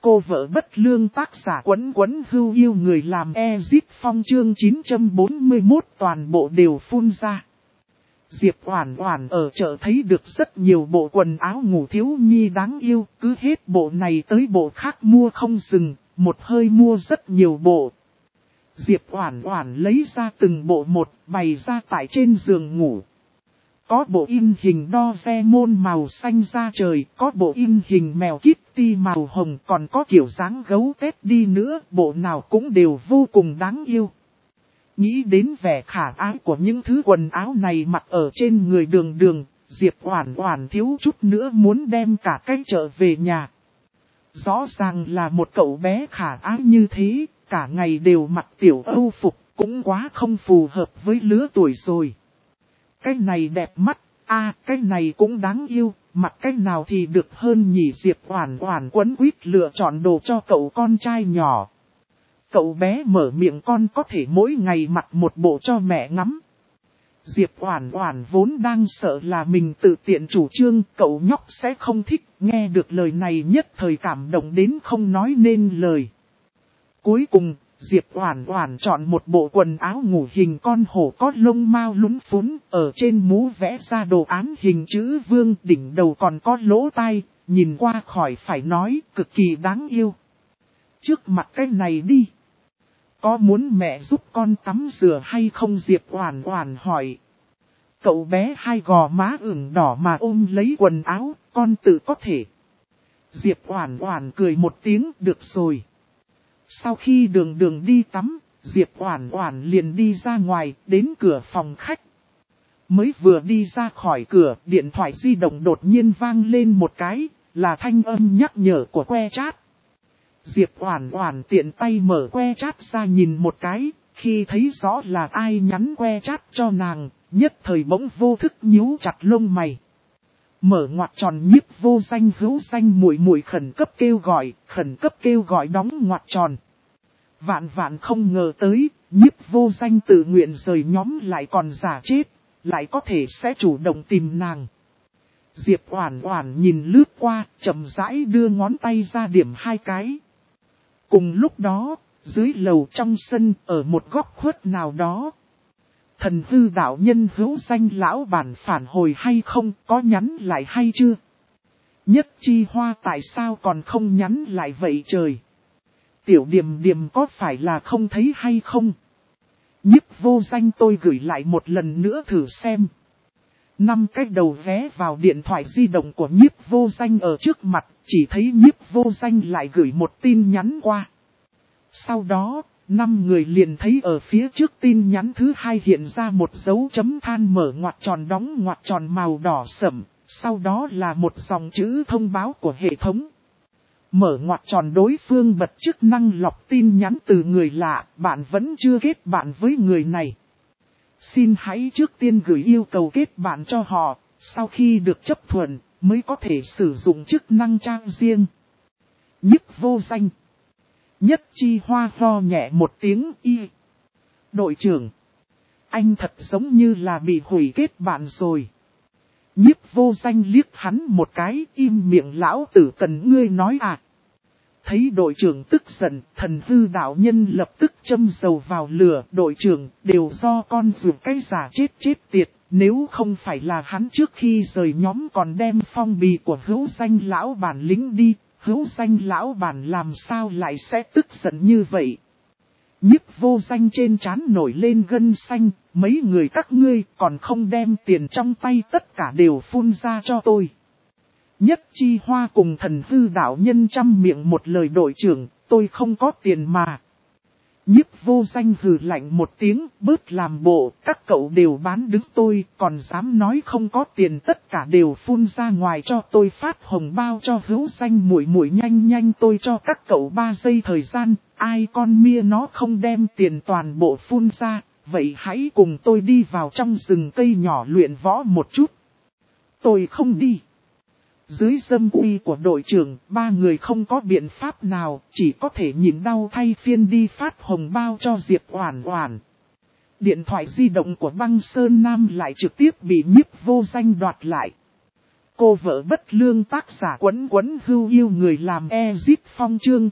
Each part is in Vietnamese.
Cô vợ bất lương tác giả Quấn Quấn Hưu yêu người làm Ezit Phong chương 941 toàn bộ đều phun ra. Diệp Oản Oản ở chợ thấy được rất nhiều bộ quần áo ngủ thiếu nhi đáng yêu, cứ hết bộ này tới bộ khác mua không dừng, một hơi mua rất nhiều bộ. Diệp Oản Oản lấy ra từng bộ một, bày ra tại trên giường ngủ. Có bộ in hình Doraemon màu xanh da trời, có bộ in hình mèo Kitty màu hồng, còn có kiểu dáng gấu tết đi nữa, bộ nào cũng đều vô cùng đáng yêu. Nghĩ đến vẻ khả ái của những thứ quần áo này mặc ở trên người Đường Đường, Diệp Oản Oản thiếu chút nữa muốn đem cả cái chợ về nhà. Rõ ràng là một cậu bé khả ái như thế, cả ngày đều mặc tiểu âu phục, cũng quá không phù hợp với lứa tuổi rồi. Cái này đẹp mắt, cái này cũng đáng yêu, mặc cái nào thì được hơn nhỉ. Diệp Oản Oản quấn quýt lựa chọn đồ cho cậu con trai nhỏ. Cậu bé mở miệng con có thể mỗi ngày mặc một bộ cho mẹ ngắm. Diệp Oản Oản vốn đang sợ là mình tự tiện chủ trương, cậu nhóc sẽ không thích, nghe được lời này nhất thời cảm động đến không nói nên lời. Cuối cùng, Diệp Oản Oản chọn một bộ quần áo ngủ hình con hổ có lông mao lún phún, ở trên mũ vẽ ra đồ án hình chữ vương, đỉnh đầu còn có lỗ tai, nhìn qua khỏi phải nói, cực kỳ đáng yêu. Trước mặt cái này đi. Có muốn mẹ giúp con tắm rửa hay không? Diệp Oản Oản hỏi. Cậu bé hai gò má ửng đỏ mà ôm lấy quần áo, con tự có thể. Diệp Oản Oản cười một tiếng, được rồi. Sau khi Đường Đường đi tắm, Diệp Oản Oản liền đi ra ngoài, đến cửa phòng khách. Mới vừa đi ra khỏi cửa, điện thoại di động đột nhiên vang lên một cái, là thanh âm nhắc nhở của que chat. Diệp Oản Oản tiện tay mở que chat ra nhìn một cái, khi thấy rõ là ai nhắn que chat cho nàng, nhất thời bỗng vô thức nhíu chặt lông mày. Mở ngoặc tròn Nhiếp Vô Danh hữu danh muội muội khẩn cấp kêu gọi đóng ngoặc tròn. Vạn vạn không ngờ tới, Nhiếp Vô Danh tự nguyện rời nhóm lại còn giả chết, lại có thể sẽ chủ động tìm nàng. Diệp Oản Oản nhìn lướt qua, chậm rãi đưa ngón tay ra điểm hai cái. Cùng lúc đó, dưới lầu trong sân, ở một góc khuất nào đó. Thần hư đạo nhân hữu danh lão bản phản hồi hay không, có nhắn lại hay chưa? Nhất Chi Hoa tại sao còn không nhắn lại vậy trời? Tiểu Điềm Điềm có phải là không thấy hay không? Nhiếp Vô Danh tôi gửi lại một lần nữa thử xem. 5 cái đầu vé vào điện thoại di động của Nhiếp Vô Danh ở trước mặt, chỉ thấy Nhiếp Vô Danh lại gửi một tin nhắn qua. Sau đó, 5 người liền thấy ở phía trước tin nhắn thứ hai hiện ra một dấu chấm than mở ngoặc tròn đóng ngoặc tròn màu đỏ sẫm, sau đó là một dòng chữ thông báo của hệ thống. Mở ngoặc tròn đối phương bật chức năng lọc tin nhắn từ người lạ, bạn vẫn chưa kết bạn với người này. Xin hãy trước tiên gửi yêu cầu kết bạn cho họ, sau khi được chấp thuận, mới có thể sử dụng chức năng trang riêng. Nhiếp Vô Danh. Nhất Chi Hoa ho nhẹ một tiếng y. Đội trưởng. Anh thật giống như là bị hủy kết bạn rồi. Nhiếp Vô Danh liếc hắn một cái, im miệng lão tử cần ngươi nói à. Thấy đội trưởng tức giận, thần hư đạo nhân lập tức châm dầu vào lửa. Đội trưởng, đều do con dùng cái giả chết tiệt, nếu không phải là hắn trước khi rời nhóm còn đem phong bì của hữu danh lão bản lính đi, hữu danh lão bản làm sao lại sẽ tức giận như vậy. Nhiếp Vô Danh trên trán nổi lên gân xanh, mấy người các ngươi còn không đem tiền trong tay tất cả đều phun ra cho tôi. Nhất Chi Hoa cùng thần hư đạo nhân trăm miệng một lời đội trưởng, tôi không có tiền mà. Nhiếp Vô Danh hừ lạnh một tiếng, bớt làm bộ, các cậu đều bán đứng tôi, còn dám nói không có tiền tất cả đều phun ra ngoài cho tôi phát hồng bao cho hữu danh muội muội nhanh tôi cho các cậu 3 giây thời gian, ai con mia nó không đem tiền toàn bộ phun ra, vậy hãy cùng tôi đi vào trong rừng cây nhỏ luyện võ một chút. Tôi không đi. Dưới dâm uy của đội trưởng, 3 người không có biện pháp nào, chỉ có thể nhịn đau thay phiên đi phát hồng bao cho Diệp Oản Oản. Điện thoại di động của Băng Sơn Nam lại trực tiếp bị Nhiếp Vô Danh đoạt lại. Cô vợ bất lương tác giả Quấn Quấn Hưu yêu người làm Ezit Phong chương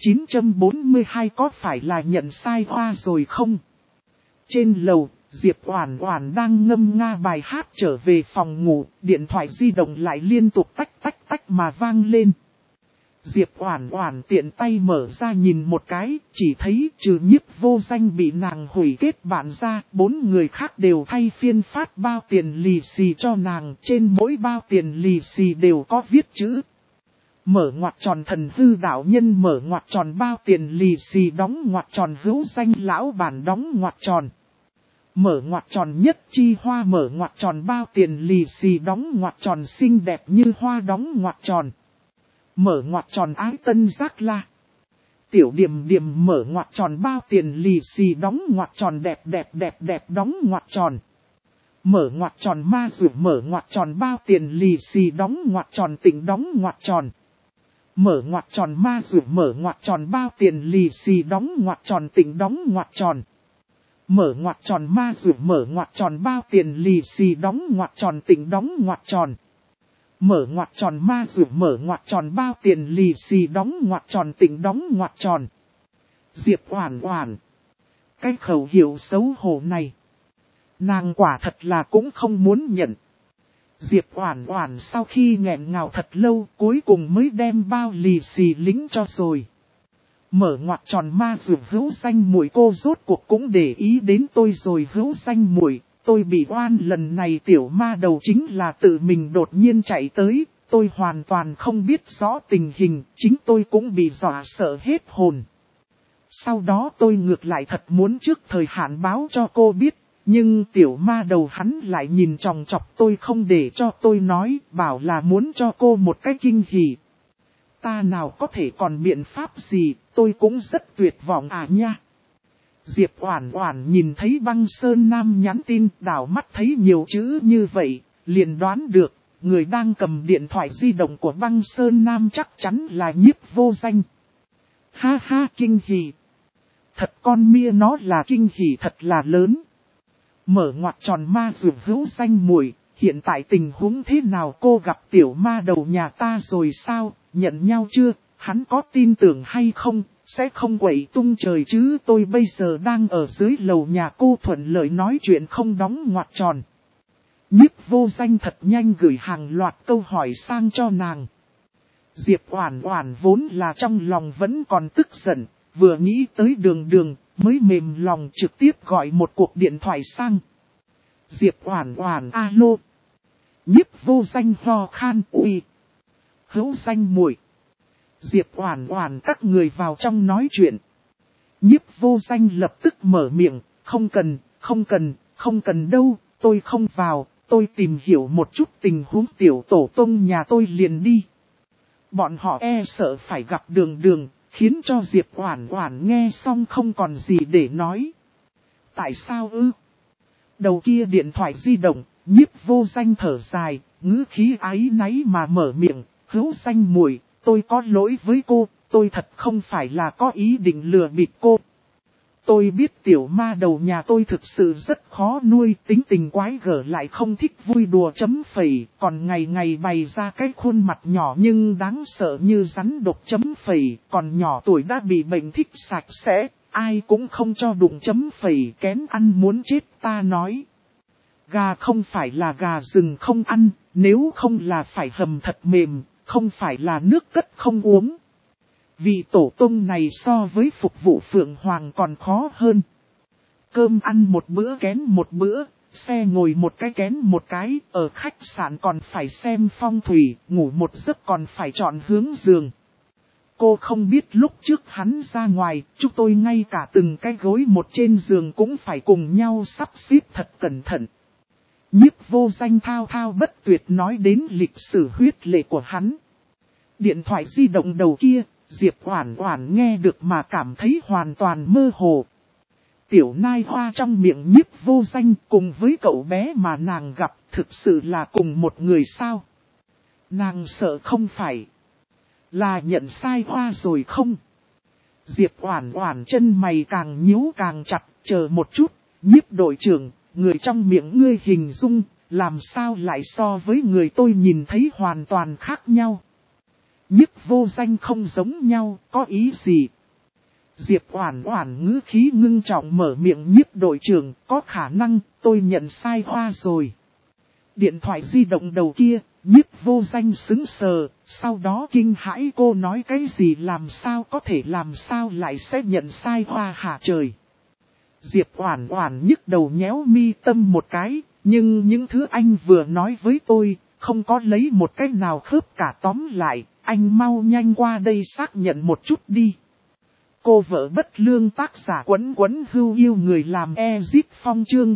942 có phải là nhận sai hoa rồi không? Trên lầu, Diệp Oản Oản đang ngâm nga bài hát trở về phòng ngủ, điện thoại di động lại liên tục tách tách tách mà vang lên. Diệp Oản Oản tiện tay mở ra nhìn một cái, chỉ thấy trừ Nhiếp Vô Danh bị nàng hủy kết bạn ra, 4 người khác đều thay phiên phát bao tiền lì xì cho nàng, trên mỗi bao tiền lì xì đều có viết chữ. Mở ngoặc tròn thần hư đạo nhân, mở ngoặc tròn bao tiền lì xì đóng ngoặc tròn hữu danh lão bản đóng ngoặc tròn. Mở ngoặc tròn nhất chi hoa, mở ngoặc tròn bao tiền lì xì đóng ngoặc tròn xinh đẹp như hoa đóng ngoặc tròn. Mở ngoặc tròn ái tân giác la. Tiểu Điềm Điềm mở ngoặc tròn bao tiền lì xì đóng ngoặc tròn đẹp đẹp đẹp đẹp đóng ngoặc tròn. Mở ngoặc tròn ma rượu, mở ngoặc tròn bao tiền lì xì đóng ngoặc tròn tỉnh đóng ngoặc tròn. Mở ngoặc tròn ma rượu, mở ngoặc tròn bao tiền lì xì đóng ngoặc tròn tỉnh đóng ngoặc tròn. Mở ngoặc tròn ma rượu, mở ngoặc tròn bao tiền lì xì đóng ngoặc tròn tỉnh đóng ngoặc tròn. Mở ngoặc tròn ma rượu, mở ngoặc tròn bao tiền lì xì đóng ngoặc tròn tỉnh đóng ngoặc tròn. Diệp Oản Oản. Cái khẩu hiệu xấu hổ này, nàng quả thật là cũng không muốn nhận. Diệp Oản Oản sau khi nghẹn ngào thật lâu, cuối cùng mới đem bao lì xì lính cho rồi. Mở ngoặc tròn ma rượu hữu danh muội, cô rốt cuộc cũng để ý đến tôi rồi hữu danh muội. Tôi bị oan, lần này tiểu ma đầu chính là tự mình đột nhiên chạy tới, tôi hoàn toàn không biết rõ tình hình, chính tôi cũng bị dọa sợ hết hồn. Sau đó tôi ngược lại thật muốn trước thời hạn báo cho cô biết, nhưng tiểu ma đầu hắn lại nhìn chòng chọc tôi không để cho tôi nói, bảo là muốn cho cô một cái kinh hỉ. Ta nào có thể còn biện pháp gì, tôi cũng rất tuyệt vọng à nha. Diệp Oản Oản nhìn thấy Băng Sơn Nam nhắn tin, đảo mắt thấy nhiều chữ như vậy, liền đoán được, người đang cầm điện thoại di động của Băng Sơn Nam chắc chắn là Nhiếp Vô Danh. Ha ha, kinh hỉ. Thật con mia nó là kinh hỉ thật là lớn. Mở ngoặc tròn ma rượu hữu danh muội, hiện tại tình huống thế nào, cô gặp tiểu ma đầu nhà ta rồi sao, nhận nhau chưa, hắn có tin tưởng hay không? Sẽ không quậy tung trời chứ, tôi bây giờ đang ở dưới lầu nhà cô, thuận lợi nói chuyện không đóng ngoặc tròn. Nhiếp Vô Danh thật nhanh gửi hàng loạt câu hỏi sang cho nàng. Diệp Oản Oản vốn là trong lòng vẫn còn tức giận, vừa nghĩ tới Đường Đường, mới mềm lòng trực tiếp gọi một cuộc điện thoại sang. Diệp Oản Oản alo. Nhiếp Vô Danh ho khan uy. Hữu Danh muội. Diệp Oản Oản các người vào trong nói chuyện. Nhiếp Vô Danh lập tức mở miệng, không cần đâu, tôi không vào, tôi tìm hiểu một chút tình huống tiểu tổ tông nhà tôi liền đi. Bọn họ e sợ phải gặp Đường Đường, khiến cho Diệp Oản Oản nghe xong không còn gì để nói. Tại sao ư? Đầu kia điện thoại di động, Nhiếp Vô Danh thở dài, ngữ khí áy náy mà mở miệng, Hữu Danh muội, tôi có lỗi với cô, tôi thật không phải là có ý định lừa bịp cô. Tôi biết tiểu ma đầu nhà tôi thực sự rất khó nuôi, tính tình quái gở lại không thích vui đùa chấm phẩy, còn ngày ngày bày ra cái khuôn mặt nhỏ nhưng đáng sợ như rắn độc chấm phẩy, còn nhỏ tuổi đã bị bệnh thích sạch sẽ, ai cũng không cho đụng chấm phẩy, kén ăn muốn chết. Ta nói, gà không phải là gà rừng không ăn, nếu không là phải hầm thật mềm, không phải là nước cất không uống. Vị tổ tông này so với phục vụ Phượng Hoàng còn khó hơn. Cơm ăn một bữa kén một bữa, xe ngồi một cái kén một cái, ở khách sạn còn phải xem phong thủy, ngủ một giấc còn phải chọn hướng giường. Cô không biết lúc trước hắn ra ngoài, chúng tôi ngay cả từng cái gối một trên giường cũng phải cùng nhau sắp xếp thật cẩn thận. Nhiếp Vô Danh thao thao bất tuyệt nói đến lịch sử huyết lệ của hắn. Điện thoại di động đầu kia, Diệp Oản Oản nghe được mà cảm thấy hoàn toàn mơ hồ. Tiểu nai hoa trong miệng Nhiếp Vô Danh cùng với cậu bé mà nàng gặp thực sự là cùng một người sao? Nàng sợ không phải là nhận sai hoa rồi không? Diệp Oản Oản chân mày càng nhíu càng chặt, chờ một chút, Nhiếp đội trưởng, người trong miệng ngươi hình dung làm sao lại so với người tôi nhìn thấy hoàn toàn khác nhau. Nhiếp vô danh không giống nhau, có ý gì? Diệp Oản Oản ngữ khí ngưng trọng mở miệng, Nhiếp đội trưởng, có khả năng tôi nhận sai Hoa rồi. Điện thoại di động đầu kia, Nhiếp vô danh sững sờ, sau đó kinh hãi, cô nói cái gì, làm sao lại sẽ nhận sai Hoa hả trời. Diệp Oản Oản nhức đầu nhéo mi tâm một cái, nhưng những thứ anh vừa nói với tôi, không có lấy một cái nào khớp cả, tóm lại, anh mau nhanh qua đây xác nhận một chút đi. Cô vợ bất lương tác giả Quấn Quấn Hưu yêu người làm Ezip Phong chương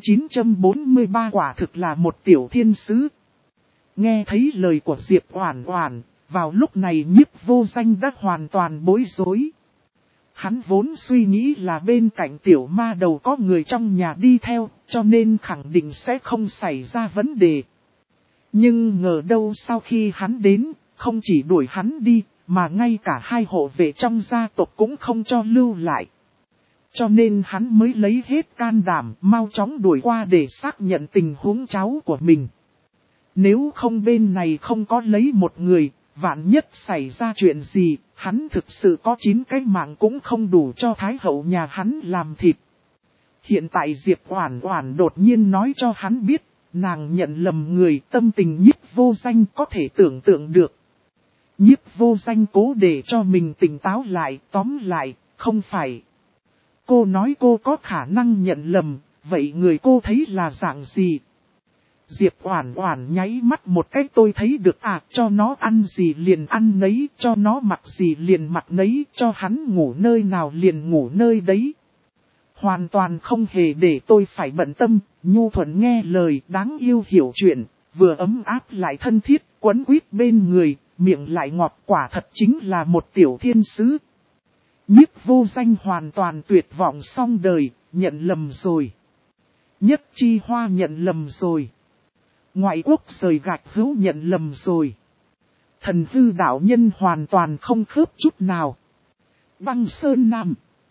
943 quả thực là một tiểu thiên sứ. Nghe thấy lời của Diệp Oản Oản, vào lúc này Nhiếp vô danh đã hoàn toàn bối rối. Hắn vốn suy nghĩ là bên cạnh tiểu ma đầu có người trong nhà đi theo, cho nên khẳng định sẽ không xảy ra vấn đề. Nhưng ngờ đâu sau khi hắn đến, không chỉ đuổi hắn đi, mà ngay cả hai hộ vệ trong gia tộc cũng không cho lưu lại. Cho nên hắn mới lấy hết can đảm mau chóng đuổi qua để xác nhận tình huống cháu của mình. Nếu không bên này không có lấy một người, vạn nhất xảy ra chuyện gì, hắn thực sự có 9 cái mạng cũng không đủ cho thái hậu nhà hắn làm thịt. Hiện tại Diệp Oản Oản đột nhiên nói cho hắn biết, nàng nhận lầm người, tâm tình Nhiếp vô danh có thể tưởng tượng được. Nhiếp vô danh cố để cho mình tỉnh táo lại, tóm lại, không phải. Cô nói cô có khả năng nhận lầm, vậy người cô thấy là dạng gì? Diệp Oản Oản nháy mắt một cái, tôi thấy được cho nó ăn gì liền ăn nấy, cho nó mặc gì liền mặc nấy, cho hắn ngủ nơi nào liền ngủ nơi đấy. Hoàn toàn không hề để tôi phải bận tâm, nhu thuận nghe lời, đáng yêu hiểu chuyện, vừa ấm áp lại thân thiết, quấn quýt bên người, miệng lại ngọt, quả thật chính là một tiểu thiên sứ. Nhiếp vô danh hoàn toàn tuyệt vọng xong đời, nhận lầm rồi. Nhất Chi Hoa nhận lầm rồi. Ngoại quốc rời gạch hữu nhận lầm rồi. Thần hư đạo nhân hoàn toàn không khớp chút nào. Băng Sơn Nam.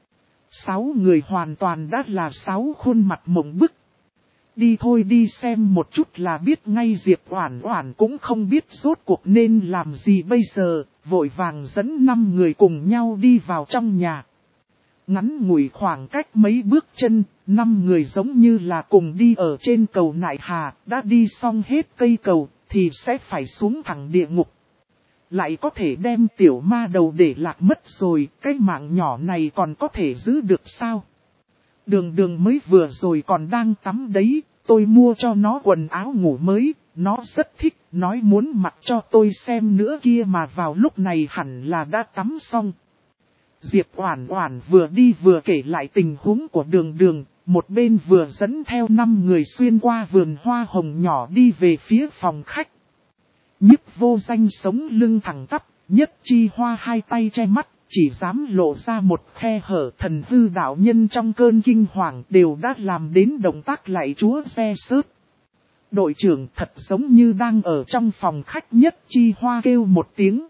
6 người hoàn toàn đã là 6 khuôn mặt mộng bức. Đi thôi, đi xem một chút là biết ngay. Diệp Oản Oản cũng không biết rốt cuộc nên làm gì bây giờ, vội vàng dẫn 5 người cùng nhau đi vào trong nhà. Ngắn ngủi khoảng cách mấy bước chân, 5 người giống như là cùng đi ở trên cầu nại hà, đã đi xong hết cây cầu, thì sẽ phải xuống thẳng địa ngục. Lại có thể đem tiểu ma đầu để lạc mất rồi, cái mạng nhỏ này còn có thể giữ được sao? Đường đường mới vừa rồi còn đang tắm đấy, tôi mua cho nó quần áo ngủ mới, nó rất thích, nói muốn mặc cho tôi xem nữa kia, mà vào lúc này hẳn là đã tắm xong. Diệp Oản Oản vừa đi vừa kể lại tình huống của đường đường, một bên vừa dẫn theo 5 người xuyên qua vườn hoa hồng nhỏ đi về phía phòng khách. Nhiếp vô danh sống lưng thẳng tắp, Nhất Chi Hoa hai tay che mắt, chỉ dám lộ ra một khe hở. Thần hư đạo nhân trong cơn kinh hoàng đều đã làm đến động tác lạy chúa xe sớt. Đội trưởng thật giống như đang ở trong phòng khách. Nhất Chi Hoa kêu một tiếng.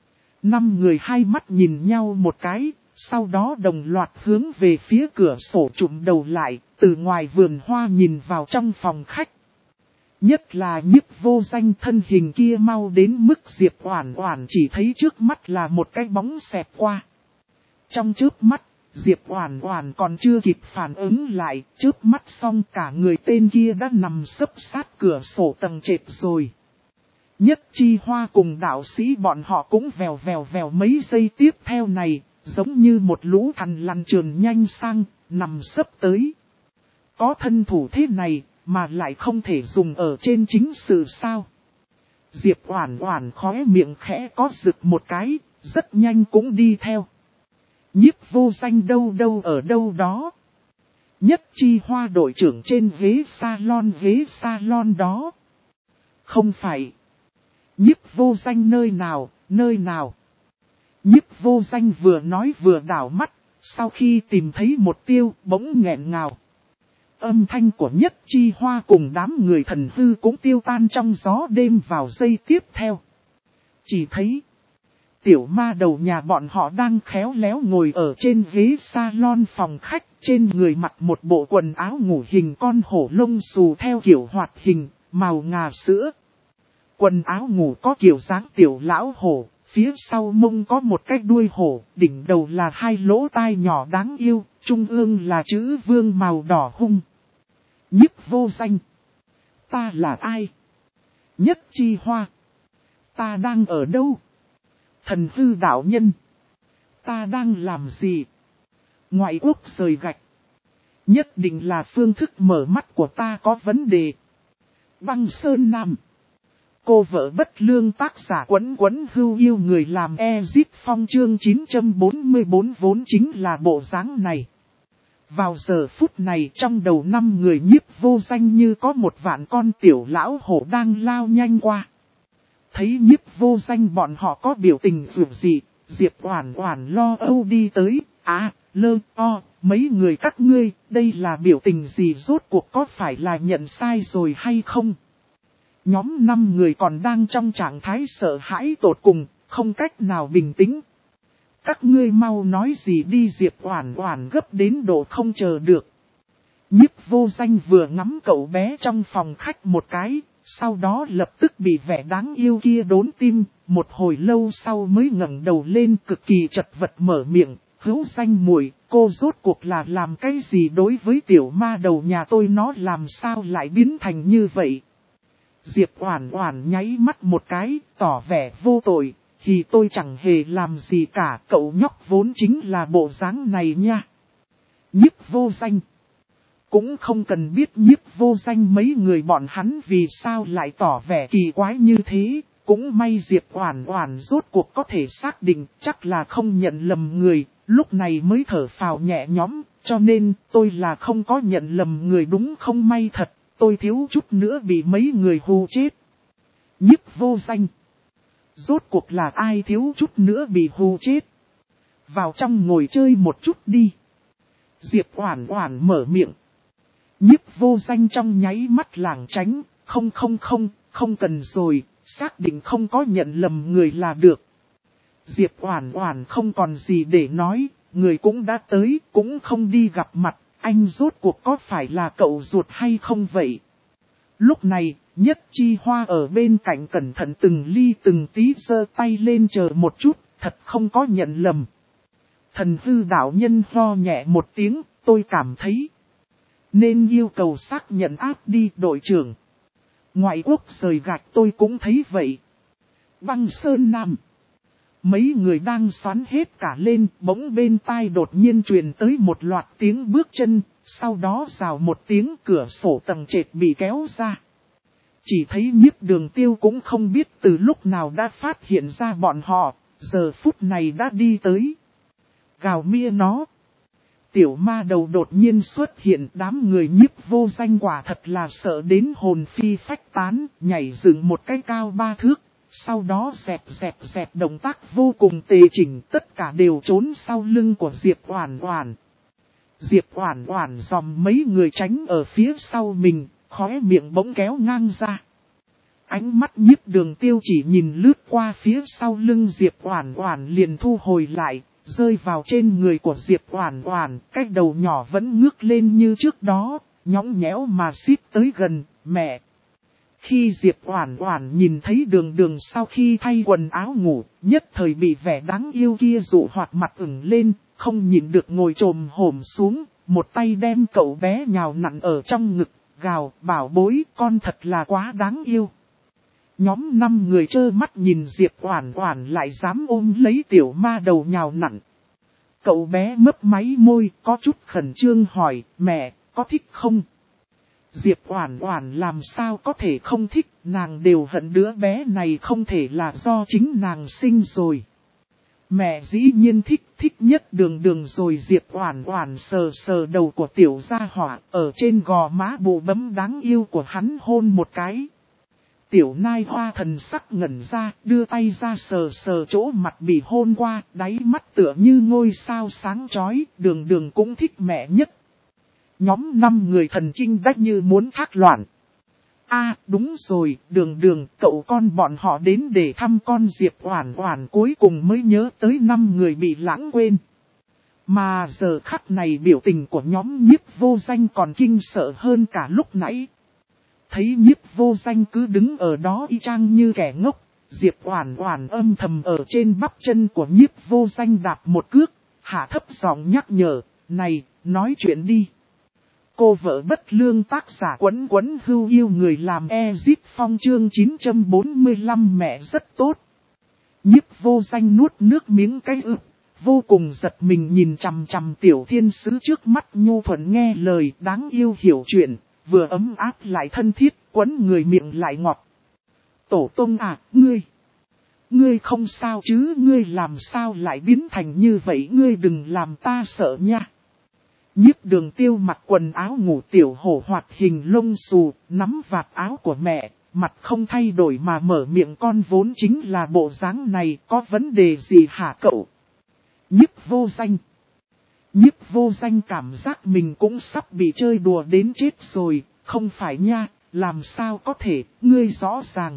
5 người hai mắt nhìn nhau một cái, sau đó đồng loạt hướng về phía cửa sổ trụm đầu lại, từ ngoài vườn hoa nhìn vào trong phòng khách. Nhất là Nhiếp vô danh, thân hình kia mau đến mức Diệp Oản Oản chỉ thấy trước mắt là một cái bóng xẹt qua. Trong chớp mắt, Diệp Oản Oản còn chưa kịp phản ứng lại, chớp mắt xong cả người tên kia đã nằm sấp sát cửa sổ tầng trệt rồi. Nhất Chi Hoa cùng đạo sĩ bọn họ cũng vèo vèo vèo mấy giây tiếp theo này, giống như một lũ thằn lằn trườn nhanh sang, nằm sấp tới. Có thân thủ thế này, mà lại không thể dùng ở trên chính sự sao? Diệp Oản Oản khóe miệng khẽ có rực một cái, rất nhanh cũng đi theo. Nhiếp vô danh đâu ở đâu đó. Nhất Chi Hoa đội trưởng trên ghế salon đó. Không phải. Nhiếp vô danh nơi nào? Nhiếp vô danh vừa nói vừa đảo mắt, sau khi tìm thấy một tiêu bỗng nghẹn ngào. Âm thanh của Nhất Chi Hoa cùng đám người thần hư cũng tiêu tan trong gió đêm vào giây tiếp theo. Chỉ thấy tiểu ma đầu nhà bọn họ đang khéo léo ngồi ở trên ghế salon phòng khách, trên người mặc một bộ quần áo ngủ hình con hổ lông xù theo kiểu hoạt hình, màu ngà sữa. Quần áo ngủ có kiểu dáng tiểu lão hổ, phía sau mông có một cái đuôi hổ, đỉnh đầu là hai lỗ tai nhỏ đáng yêu, trung ương là chữ vương màu đỏ hung. Nhiếp vô danh. Ta là ai? Nhất chi hoa. Ta đang ở đâu? Thần hư đạo nhân. Ta đang làm gì? Ngoại quốc rời gạch. Nhất định là phương thức mở mắt của ta có vấn đề. Băng Sơn Nam. Cô vợ bất lương tác giả Quấn Quấn Hưu yêu người làm Ezip Phong chương 944 vốn chính là bộ dáng này. Vào giờ phút này trong đầu 5 người Nhiếp vô danh như có một vạn con tiểu lão hổ đang lao nhanh qua. Thấy Nhiếp vô danh bọn họ có biểu tình dù gì, Diệp Oản Oản lo âu đi tới, mấy người các ngươi, đây là biểu tình gì rốt cuộc có phải là nhận sai rồi hay không? Nhóm 5 người còn đang trong trạng thái sợ hãi tột cùng, không cách nào bình tĩnh. Các ngươi mau nói gì đi, Diệp Oản Oản gấp đến độ không chờ được. Nhiếp vô danh vừa ngắm cậu bé trong phòng khách một cái, sau đó lập tức bị vẻ đáng yêu kia đốn tim, một hồi lâu sau mới ngẩng đầu lên cực kỳ chật vật mở miệng, Hữu Danh muội, cô rốt cuộc là làm cái gì đối với tiểu ma đầu nhà tôi, nó làm sao lại biến thành như vậy? Diệp Oản Oản nháy mắt một cái, tỏ vẻ vô tội, thì tôi chẳng hề làm gì cả, cậu nhóc vốn chính là bộ dáng này nha. Nhiếp vô danh. Cũng không cần biết Nhiếp vô danh mấy người bọn hắn vì sao lại tỏ vẻ kỳ quái như thế, cũng may Diệp Oản Oản rốt cuộc có thể xác định chắc là không nhận lầm người, lúc này mới thở phào nhẹ nhõm, cho nên tôi là không có nhận lầm người đúng không, may thật, tôi thiếu chút nữa bị mấy người hù chết. Nhiếp vô danh. Rốt cuộc là ai thiếu chút nữa bị hù chết? Vào trong ngồi chơi một chút đi. Diệp Oản Oản mở miệng. Nhiếp vô danh trong nháy mắt lảng tránh, không cần rồi, xác định không có nhận lầm người là được. Diệp Oản Oản không còn gì để nói, người cũng đã tới, cũng không đi gặp mặt, anh rốt cuộc có phải là cậu ruột hay không vậy? Lúc này, Nhất Chi Hoa ở bên cạnh cẩn thận từng ly từng tí giơ tay lên chờ một chút, thật không có nhận lầm. Thần hư đạo nhân ho nhẹ một tiếng, tôi cảm thấy nên yêu cầu xác nhận áp đi đội trưởng. Ngoại quốc rời gạch tôi cũng thấy vậy. Băng Sơn Nam. Mấy người đang xoắn hết cả lên, bỗng bên tai đột nhiên truyền tới một loạt tiếng bước chân, sau đó rào một tiếng cửa sổ tầng trệt bị kéo ra. Chỉ thấy Nhiếp Đường Tiêu cũng không biết từ lúc nào đã phát hiện ra bọn họ, giờ phút này đã đi tới. Gào mia nó. Tiểu ma đầu đột nhiên xuất hiện, đám người Nhiếp vô danh quả thật là sợ đến hồn phi phách tán, nhảy dựng một cái cao 3 thước. Sau đó dẹp động tác vô cùng tề chỉnh, tất cả đều trốn sau lưng của Diệp Oản Oản. Diệp Oản Oản dòm mấy người tránh ở phía sau mình, khóe miệng bỗng kéo ngang ra. Ánh mắt Nhiếp Đường Tiêu chỉ nhìn lướt qua phía sau lưng Diệp Oản Oản liền thu hồi lại, rơi vào trên người của Diệp Oản Oản, cái đầu nhỏ vẫn ngước lên như trước đó, nhõng nhẽo mà xít tới gần, mẹ. Khi Diệp Oản Oản nhìn thấy Đường Đường sau khi thay quần áo ngủ, nhất thời bị vẻ đáng yêu kia dụ hoạt mặt ửng lên, không nhịn được ngồi chồm hổm xuống, một tay đem cậu bé nhào nặn ở trong ngực, gào, bảo bối, con thật là quá đáng yêu. Nhóm 5 người trơ mắt nhìn Diệp Oản Oản lại dám ôm lấy tiểu ma đầu nhào nặn. Cậu bé mấp máy môi, có chút khẩn trương hỏi, mẹ, có thích không? Diệp Oản Oản làm sao có thể không thích, nàng đều hận đứa bé này không thể là do chính nàng sinh rồi. Mẹ dĩ nhiên thích nhất Đường Đường rồi. Diệp Oản Oản sờ sờ đầu của tiểu gia hỏa, ở trên gò má bụ bấm đáng yêu của hắn hôn một cái. Tiểu nai hoa thần sắc ngẩn ra, đưa tay ra sờ sờ chỗ mặt bị hôn qua, đáy mắt tựa như ngôi sao sáng chói, Đường Đường cũng thích mẹ nhất. Nhóm 5 người thần kinh đách như muốn thác loạn. Đúng rồi, Đường Đường, cậu con bọn họ đến để thăm con. Diệp Oản Oản cuối cùng mới nhớ tới 5 người bị lãng quên. Mà giờ khắc này biểu tình của nhóm Nhiếp vô danh còn kinh sợ hơn cả lúc nãy. Thấy Nhiếp Vô Danh cứ đứng ở đó y chang như kẻ ngốc, Diệp Oản Oản âm thầm ở trên bắp chân của Nhiếp Vô Danh đạp một cước, hạ thấp giọng nhắc nhở, này, nói chuyện đi. Cô vợ bất lương tác giả Quấn Quấn Hưu yêu người làm Ezip Phong chương 945 mẹ rất tốt. Nhiếp Vô Danh nuốt nước miếng cái ực, vô cùng giật mình nhìn chằm chằm tiểu thiên sứ trước mắt nhu thuận nghe lời đáng yêu hiểu chuyện, vừa ấm áp lại thân thiết, quấn người miệng lại ngọt. Tổ tông à, ngươi không sao chứ, ngươi làm sao lại biến thành như vậy, ngươi đừng làm ta sợ nha. Nhiếp Đường Tiêu mặc quần áo ngủ tiểu hổ hoạt hình lông xù, nắm vạt áo của mẹ, mặt không thay đổi mà mở miệng, con vốn chính là bộ dáng này, có vấn đề gì hả cậu? Nhiếp Vô Danh cảm giác mình cũng sắp bị chơi đùa đến chết rồi, không phải nha, làm sao có thể, ngươi rõ ràng.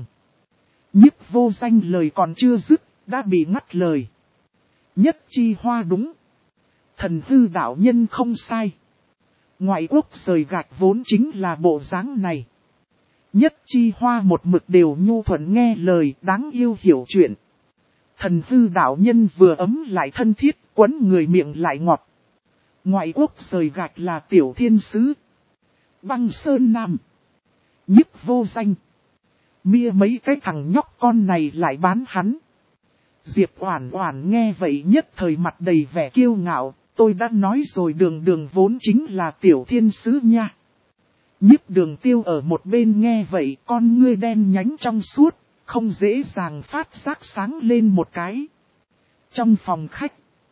Nhiếp Vô Danh lời còn chưa dứt, đã bị ngắt lời. Nhất Chi Hoa đúng. Thần hư đạo nhân không sai. Ngoại quốc rời gạch vốn chính là bộ dáng này. Nhất Chi Hoa một mực đều nhu thuận nghe lời, đáng yêu hiểu chuyện. Thần hư đạo nhân vừa ấm lại thân thiết, quấn người miệng lại ngọt. Ngoại quốc rời gạch là tiểu thiên sứ. Băng Sơn Nam. Nhiếp Vô Danh. Mia mấy cái thằng nhóc con này lại bán hắn. Diệp Oản Oản nghe vậy nhất thời mặt đầy vẻ kiêu ngạo, tôi đã nói rồi Đường vốn chính là tiểu thiên sứ nha. Nhiếp Đường Tiêu ở một bên nghe vậy, con ngươi đen nhánh trong suốt, không dễ dàng phát giác sáng lên một cái. Trong phòng khách,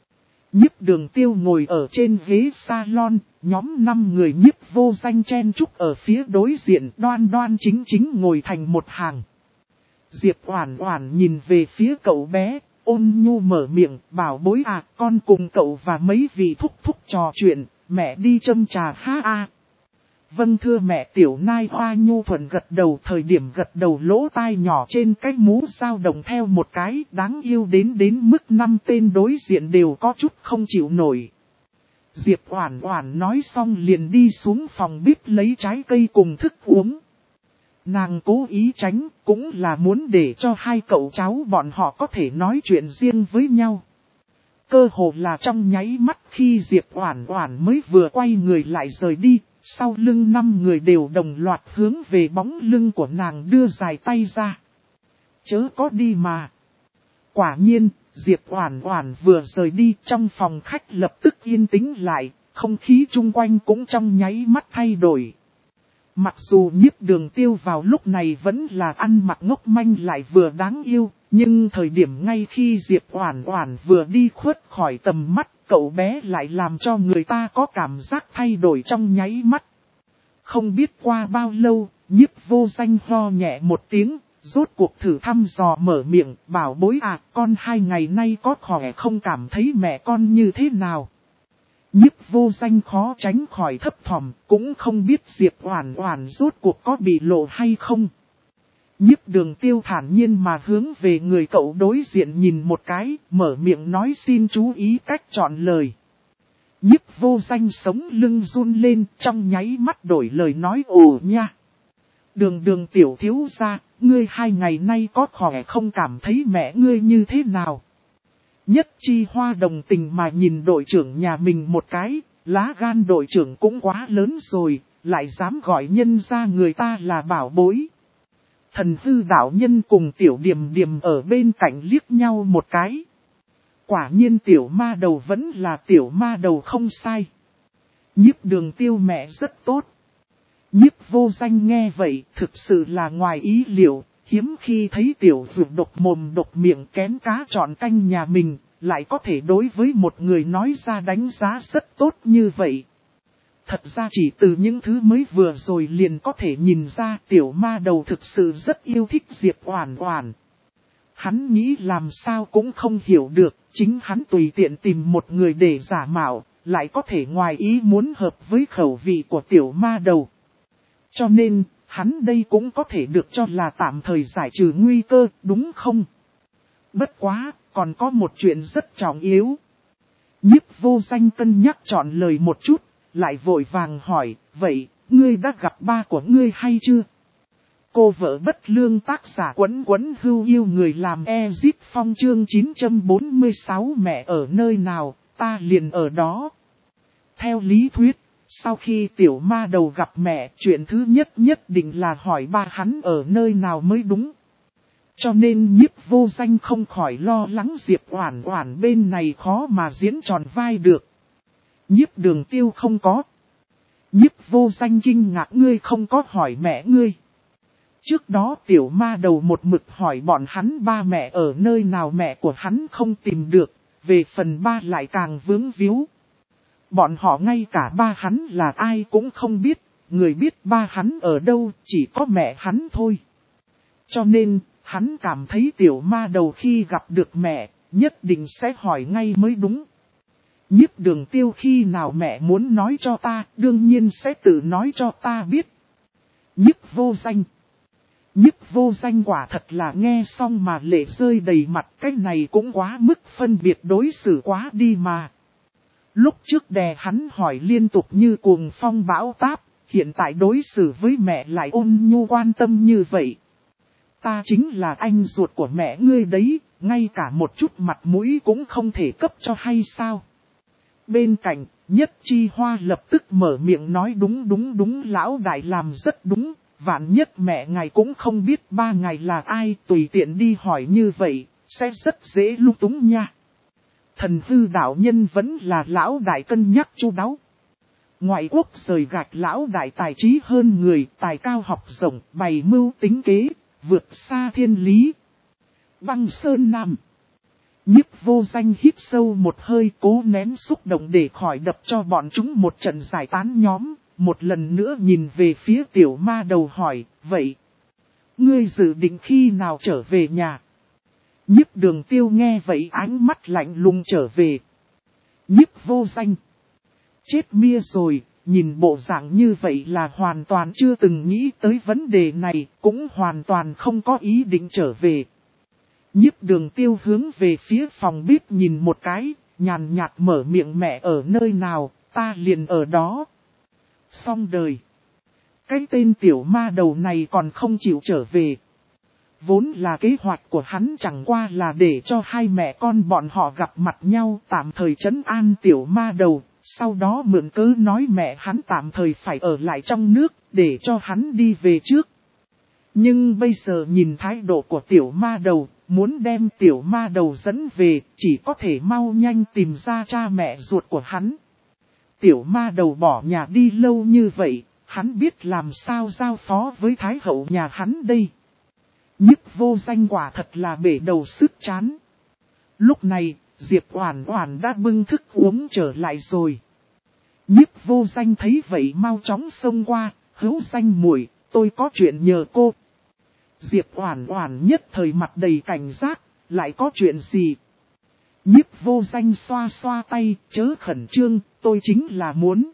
Nhiếp Đường Tiêu ngồi ở trên ghế salon, nhóm 5 người Nhiếp Vô Danh chen chúc ở phía đối diện, đoan đoan chính ngồi thành một hàng. Diệp Oản Oản nhìn về phía cậu bé, ôn nhu mở miệng, bảo bối à, con cùng cậu và mấy vị thúc thúc trò chuyện, mẹ đi châm trà ha a. Vâng thưa mẹ. Tiểu Nai Hoa nhu thuận gật đầu, thời điểm gật đầu lỗ tai nhỏ trên cái mũ dao động theo một cái, đáng yêu đến mức 5 tên đối diện đều có chút không chịu nổi. Diệp Oản Oản nói xong liền đi xuống phòng bếp lấy trái cây cùng thức uống. Nàng cố ý tránh, cũng là muốn để cho hai cậu cháu bọn họ có thể nói chuyện riêng với nhau. Cơ hồ là trong nháy mắt khi Diệp Oản Oản mới vừa quay người lại rời đi, sau lưng 5 người đều đồng loạt hướng về bóng lưng của nàng đưa dài tay ra. Chớ có đi mà. Quả nhiên, Diệp Oản Oản vừa rời đi, trong phòng khách lập tức yên tĩnh lại, không khí chung quanh cũng trong nháy mắt thay đổi. Mặc dù Nhiếp Đường Tiêu vào lúc này vẫn là ăn mặc ngốc manh lại vừa đáng yêu, nhưng thời điểm ngay khi Diệp Oản Oản vừa đi khuất khỏi tầm mắt, cậu bé lại làm cho người ta có cảm giác thay đổi trong nháy mắt. Không biết qua bao lâu, Nhiếp Vô Danh ho nhẹ một tiếng, rốt cuộc thử thăm dò mở miệng, bảo bối à, con 2 ngày nay có khỏe không, cảm thấy mẹ con như thế nào? Nhiếp Vô Danh khó tránh khỏi thấp thỏm, cũng không biết Diệp Oản Oản rốt cuộc có bị lộ hay không. Nhiếp Đường Tiêu thản nhiên mà hướng về người cậu đối diện nhìn một cái, mở miệng nói xin chú ý cách chọn lời. Nhiếp Vô Danh sống lưng run lên, trong nháy mắt đổi lời nói ồ nha. Đường tiểu thiếu gia, ngươi 2 ngày nay có khỏe không, cảm thấy mẹ ngươi như thế nào? Nhất Chi Hoa đồng tình mà nhìn đội trưởng nhà mình một cái, lá gan đội trưởng cũng quá lớn rồi, lại dám gọi nhân ra người ta là bảo bối. Thần hư đạo nhân cùng tiểu Điềm ở bên cạnh liếc nhau một cái. Quả nhiên tiểu ma đầu vẫn là tiểu ma đầu không sai. Nhiếp Đường Tiêu mẹ rất tốt. Nhiếp Vô Danh nghe vậy thực sự là ngoài ý liệu, hiếm khi thấy tiểu dược độc mồm độc miệng kén cá chọn canh nhà mình, lại có thể đối với một người nói ra đánh giá rất tốt như vậy. Thật ra chỉ từ những thứ mới vừa rồi liền có thể nhìn ra tiểu ma đầu thực sự rất yêu thích Diệp Oản Oản. Hắn nghĩ làm sao cũng không hiểu được, chính hắn tùy tiện tìm một người để giả mạo, lại có thể ngoài ý muốn hợp với khẩu vị của tiểu ma đầu. Cho nên, hắn đây cũng có thể được cho là tạm thời giải trừ nguy cơ, đúng không? Bất quá, còn có một chuyện rất trọng yếu. Nhiếp Vô Danh cân nhắc chọn lời một chút, lại vội vàng hỏi, vậy, ngươi đã gặp ba của ngươi hay chưa? Cô vợ bất lương tác giả Quấn Quấn Hưu yêu người làm Ezip Phong chương 946 mẹ ở nơi nào, ta liền ở đó. Theo lý thuyết, sau khi tiểu ma đầu gặp mẹ, chuyện thứ nhất định là hỏi ba hắn ở nơi nào mới đúng. Cho nên Nhiếp Vô Danh không khỏi lo lắng Diệp Oản Oản bên này khó mà diễn tròn vai được. Nhiếp Đường Tiêu không có. Nhiếp Vô Danh kinh ngạc, ngươi không có hỏi mẹ ngươi. Trước đó tiểu ma đầu một mực hỏi bọn hắn ba mẹ ở nơi nào, mẹ của hắn không tìm được, về phần ba lại càng vướng víu. Bọn họ ngay cả ba hắn là ai cũng không biết, người biết ba hắn ở đâu chỉ có mẹ hắn thôi. Cho nên, hắn cảm thấy tiểu ma đầu khi gặp được mẹ, nhất định sẽ hỏi ngay mới đúng. Nhiếp Đường Tiêu, khi nào mẹ muốn nói cho ta, đương nhiên sẽ tự nói cho ta biết. Nhiếp Vô Danh. Nhiếp Vô Danh quả thật là nghe xong mà lệ rơi đầy mặt, cái này cũng quá mức phân biệt đối xử quá đi mà. Lúc trước đè hắn hỏi liên tục như cuồng phong bão táp, hiện tại đối xử với mẹ lại ôn nhu quan tâm như vậy. Ta chính là anh ruột của mẹ ngươi đấy, ngay cả một chút mặt mũi cũng không thể cấp cho hay sao? Bên cạnh, Nhất Chi Hoa lập tức mở miệng nói đúng, lão đại làm rất đúng, vạn nhất mẹ ngài cũng không biết ba ngài là ai, tùy tiện đi hỏi như vậy, sẽ rất dễ lung túng nha. Thần hư đạo nhân vẫn là lão đại cân nhắc chu đáo. Ngoại quốc rời gạch lão đại tài trí hơn người, tài cao học rộng, bày mưu tính kế, vượt xa thiên lý. Băng Sơn Nam. Nhiếp Vô Danh hít sâu một hơi, cố nén xúc động để khỏi đập cho bọn chúng một trận giải tán nhóm, một lần nữa nhìn về phía tiểu ma đầu hỏi, vậy, ngươi dự định khi nào trở về nhà? Nhiếp Đường Tiêu nghe vậy ánh mắt lạnh lùng trở về. Nhiếp Vô Danh. Chết mia rồi, nhìn bộ dạng như vậy là hoàn toàn chưa từng nghĩ tới vấn đề này, cũng hoàn toàn không có ý định trở về. Nhiếp Đường Tiêu hướng về phía phòng bếp nhìn một cái, nhàn nhạt mở miệng, mẹ ở nơi nào, ta liền ở đó. Xong đời. Cái tên tiểu ma đầu này còn không chịu trở về. Vốn là kế hoạch của hắn chẳng qua là để cho hai mẹ con bọn họ gặp mặt nhau, tạm thời trấn an tiểu ma đầu, sau đó mượn cớ nói mẹ hắn tạm thời phải ở lại trong nước, để cho hắn đi về trước. Nhưng bây giờ nhìn thái độ của tiểu ma đầu, muốn đem tiểu ma đầu dẫn về, chỉ có thể mau nhanh tìm ra cha mẹ ruột của hắn. Tiểu ma đầu bỏ nhà đi lâu như vậy, hắn biết làm sao giao phó với thái hậu nhà hắn đây. Nhiếp Vô Danh quả thật là bể đầu sức chán. Lúc này, Diệp Oản Oản đã bưng thức uống trở lại rồi. Nhiếp Vô Danh thấy vậy mau chóng xông qua, Hữu Danh muội, tôi có chuyện nhờ cô. Diệp Oản Oản nhất thời mặt đầy cảnh giác, lại có chuyện gì? Nhiếp Vô Danh xoa xoa tay, chớ khẩn trương, tôi chính là muốn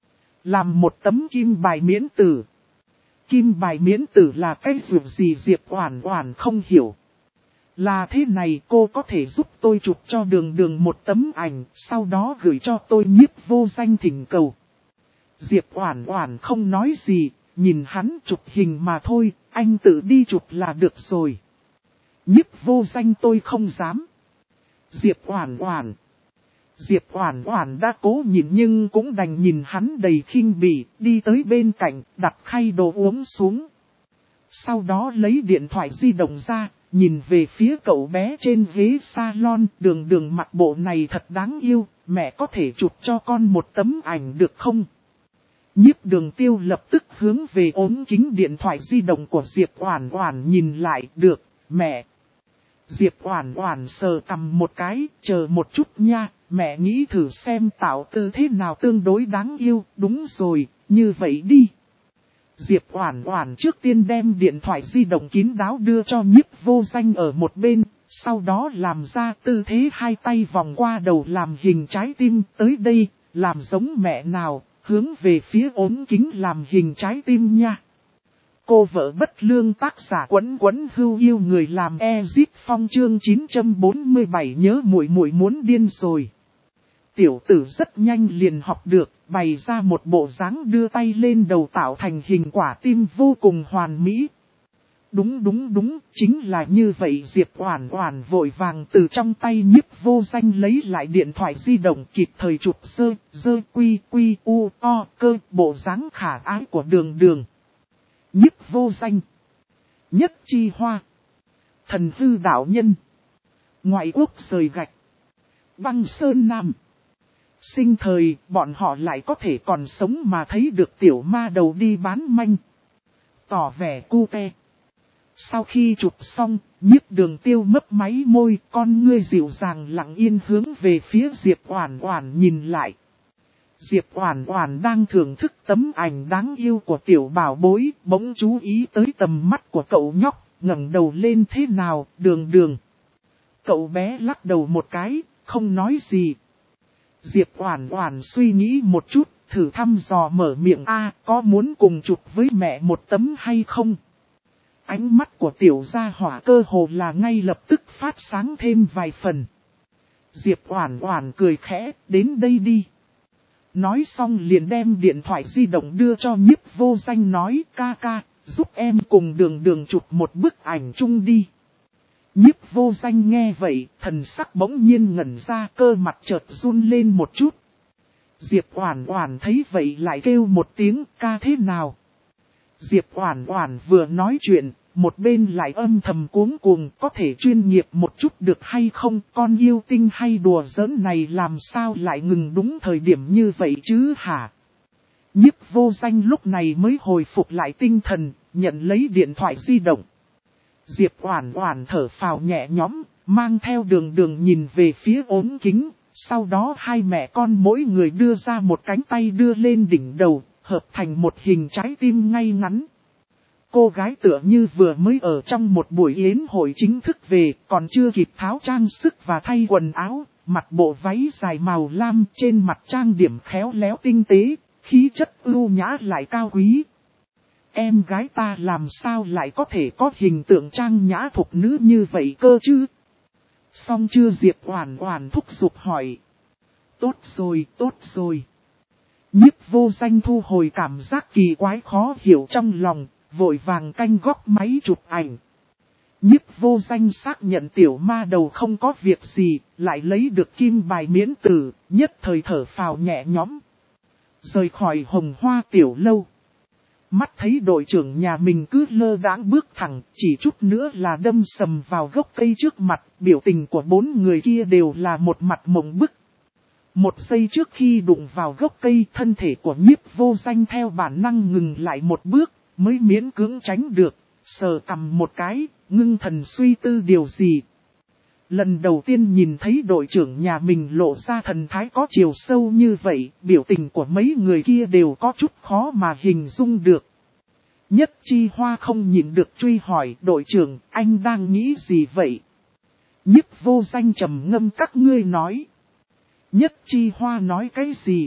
làm một tấm kim bài miễn tử. Kim bài miễn tử là cái việc gì? Diệp Oản Oản không hiểu. Là thế này, cô có thể giúp tôi chụp cho Đường Đường một tấm ảnh, sau đó gửi cho tôi. Nhiếp Vô Danh thỉnh cầu. Diệp Oản Oản không nói gì, nhìn hắn chụp hình mà thôi, anh tự đi chụp là được rồi. Nhiếp Vô Danh, tôi không dám. Diệp Oản Oản. Diệp Oản Oản đã cố nhịn nhưng cũng đành nhìn hắn đầy khinh bỉ, đi tới bên cạnh, đặt khay đồ uống xuống. Sau đó lấy điện thoại di động ra, nhìn về phía cậu bé trên ghế salon. Đường Đường mặc bộ này thật đáng yêu, mẹ có thể chụp cho con một tấm ảnh được không? Nhiếp Đường Tiêu lập tức hướng về ốm kính điện thoại di động của Diệp Oản Oản nhìn lại. Được, mẹ. Diệp Oản Oản sờ cằm một cái, chờ một chút nha, mẹ nghĩ thử xem tạo tư thế nào tương đối đáng yêu. Đúng rồi, như vậy đi. Diệp Oản Oản trước tiên đem điện thoại di động kín đáo đưa cho Nhiếp Vô Danh ở một bên, sau đó làm ra tư thế hai tay vòng qua đầu làm hình trái tim. Tới đây, làm giống mẹ nào, hướng về phía ốm kính làm hình trái tim nha. Cô vợ bất lương tác giả Quấn Quấn Hưu yêu người làm Ezip Phong chương 947 nhớ muội muội muốn điên rồi. Tiểu tử rất nhanh liền học được, bày ra một bộ dáng đưa tay lên đầu tạo thành hình quả tim vô cùng hoàn mỹ. Đúng, chính là như vậy. Diệp Oản Oản vội vàng từ trong tay Nhiếp Vô Danh lấy lại điện thoại di động, kịp thời chụp quy o cơ bộ dáng khả ái của Đường Đường. Nhiếp Vô Danh, Nhất Chi Hoa, Thần Hư đạo nhân, ngoại quốc rời gạch, Băng Sơn Nam. Sinh thời, bọn họ lại có thể còn sống mà thấy được tiểu ma đầu đi bán manh. Tỏ vẻ cute. Sau khi chụp xong, Nhiếp Đường Tiêu mấp máy môi, con ngươi dịu dàng lặng yên hướng về phía Diệp Oản Oản nhìn lại. Diệp Oản Oản đang thưởng thức tấm ảnh đáng yêu của tiểu bảo bối, bỗng chú ý tới tầm mắt của cậu nhóc, ngẩng đầu lên. Thế nào, Đường Đường? Cậu bé lắc đầu một cái, không nói gì. Diệp Oản Oản suy nghĩ một chút, thử thăm dò mở miệng, có muốn cùng chụp với mẹ một tấm hay không? Ánh mắt của tiểu gia hỏa cơ hồ là ngay lập tức phát sáng thêm vài phần. Diệp Oản Oản cười khẽ, đến đây đi. Nói xong liền đem điện thoại di động đưa cho Nhiếp Vô Danh, nói, ca, giúp em cùng Đường Đường chụp một bức ảnh chung đi. Nhiếp Vô Danh nghe vậy, thần sắc bỗng nhiên ngẩn ra, cơ mặt chợt run lên một chút. Diệp Oản Oản thấy vậy lại kêu một tiếng, ca thế nào? Diệp Oản Oản vừa nói chuyện, một bên lại âm thầm cuống cuồng, có thể chuyên nghiệp một chút được hay không? Con yêu tinh hay đùa giỡn này làm sao lại ngừng đúng thời điểm như vậy chứ hả? Nhiếp Vô Danh lúc này mới hồi phục lại tinh thần, nhận lấy điện thoại di động. Diệp Oản Oản thở phào nhẹ nhõm, mang theo Đường Đường nhìn về phía ốm kính, sau đó hai mẹ con mỗi người đưa ra một cánh tay đưa lên đỉnh đầu, hợp thành một hình trái tim ngay ngắn. Cô gái tựa như vừa mới ở trong một buổi yến hội chính thức về, còn chưa kịp tháo trang sức và thay quần áo, mặc bộ váy dài màu lam, trên mặt trang điểm khéo léo tinh tế, khí chất ưu nhã lại cao quý. Em gái ta làm sao lại có thể có hình tượng trang nhã thục nữ như vậy cơ chứ? Xong chưa? Diệp Oản Oản thúc giục hỏi. Tốt rồi. Nhiếp Vô Danh thu hồi cảm giác kỳ quái khó hiểu trong lòng, vội vàng canh góc máy chụp ảnh. Nhiếp Vô Danh xác nhận tiểu ma đầu không có việc gì, lại lấy được kim bài miễn tử, nhất thời thở phào nhẹ nhõm. Rời khỏi Hồng Hoa tiểu lâu. Mắt thấy đội trưởng nhà mình cứ lơ đãng bước thẳng, chỉ chút nữa là đâm sầm vào gốc cây trước mặt, biểu tình của bốn người kia đều là một mặt mộng bức. Một giây trước khi đụng vào gốc cây, thân thể của Nhiếp Vô Danh theo bản năng ngừng lại một bước, mới miễn cưỡng tránh được, sờ cằm một cái, ngưng thần suy tư điều gì. Lần đầu tiên nhìn thấy đội trưởng nhà mình lộ ra thần thái có chiều sâu như vậy, biểu tình của mấy người kia đều có chút khó mà hình dung được. Nhất Chi Hoa không nhịn được truy hỏi, đội trưởng, anh đang nghĩ gì vậy? Nhiếp Vô Danh trầm ngâm, các ngươi nói. Nhất Chi Hoa nói cái gì?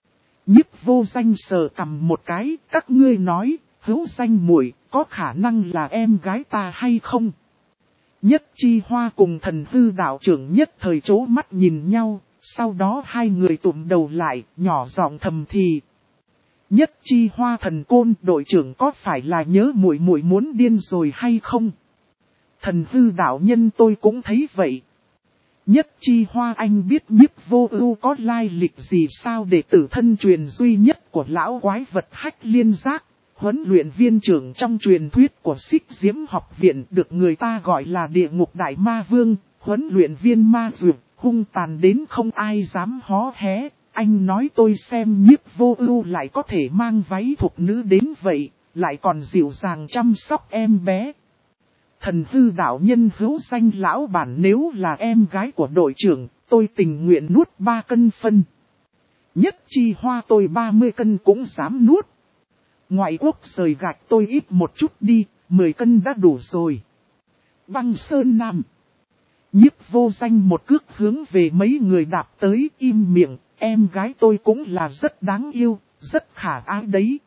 Nhiếp Vô Danh sờ cằm một cái, các ngươi nói, Hữu Danh muội có khả năng là em gái ta hay không? Nhất Chi Hoa cùng Thần Hư đạo trưởng nhất thời chố mắt nhìn nhau, sau đó hai người tụm đầu lại, nhỏ giọng thầm thì. Nhất Chi Hoa, Thần Côn, đội trưởng có phải là nhớ muội muội muốn điên rồi hay không? Thần Hư đạo nhân, tôi cũng thấy vậy. Nhất Chi Hoa, anh biết Nhiếp Vô Ưu có lai lịch gì sao? Đệ tử thân truyền duy nhất của lão quái vật Hách Liên Giác, huấn luyện viên trưởng trong truyền thuyết của Xích Diễm học viện, được người ta gọi là Địa Ngục Đại Ma Vương, huấn luyện viên ma dược, hung tàn đến không ai dám hó hé. Anh nói tôi xem Nhiếp Vô Ưu lại có thể mang váy thục nữ đến vậy, lại còn dịu dàng chăm sóc em bé. Thần Hư đạo nhân, Hữu Danh lão bản, nếu là em gái của đội trưởng, tôi tình nguyện nuốt 3 cân phân. Nhất Chi Hoa, tôi 30 cân cũng dám nuốt. Ngoại quốc rời gạch tôi ít một chút đi, 10 cân đã đủ rồi. Băng Sơn Nam. Nhiếp Vô Danh một cước hướng về mấy người đạp tới, im miệng, em gái tôi cũng là rất đáng yêu, rất khả ái đấy.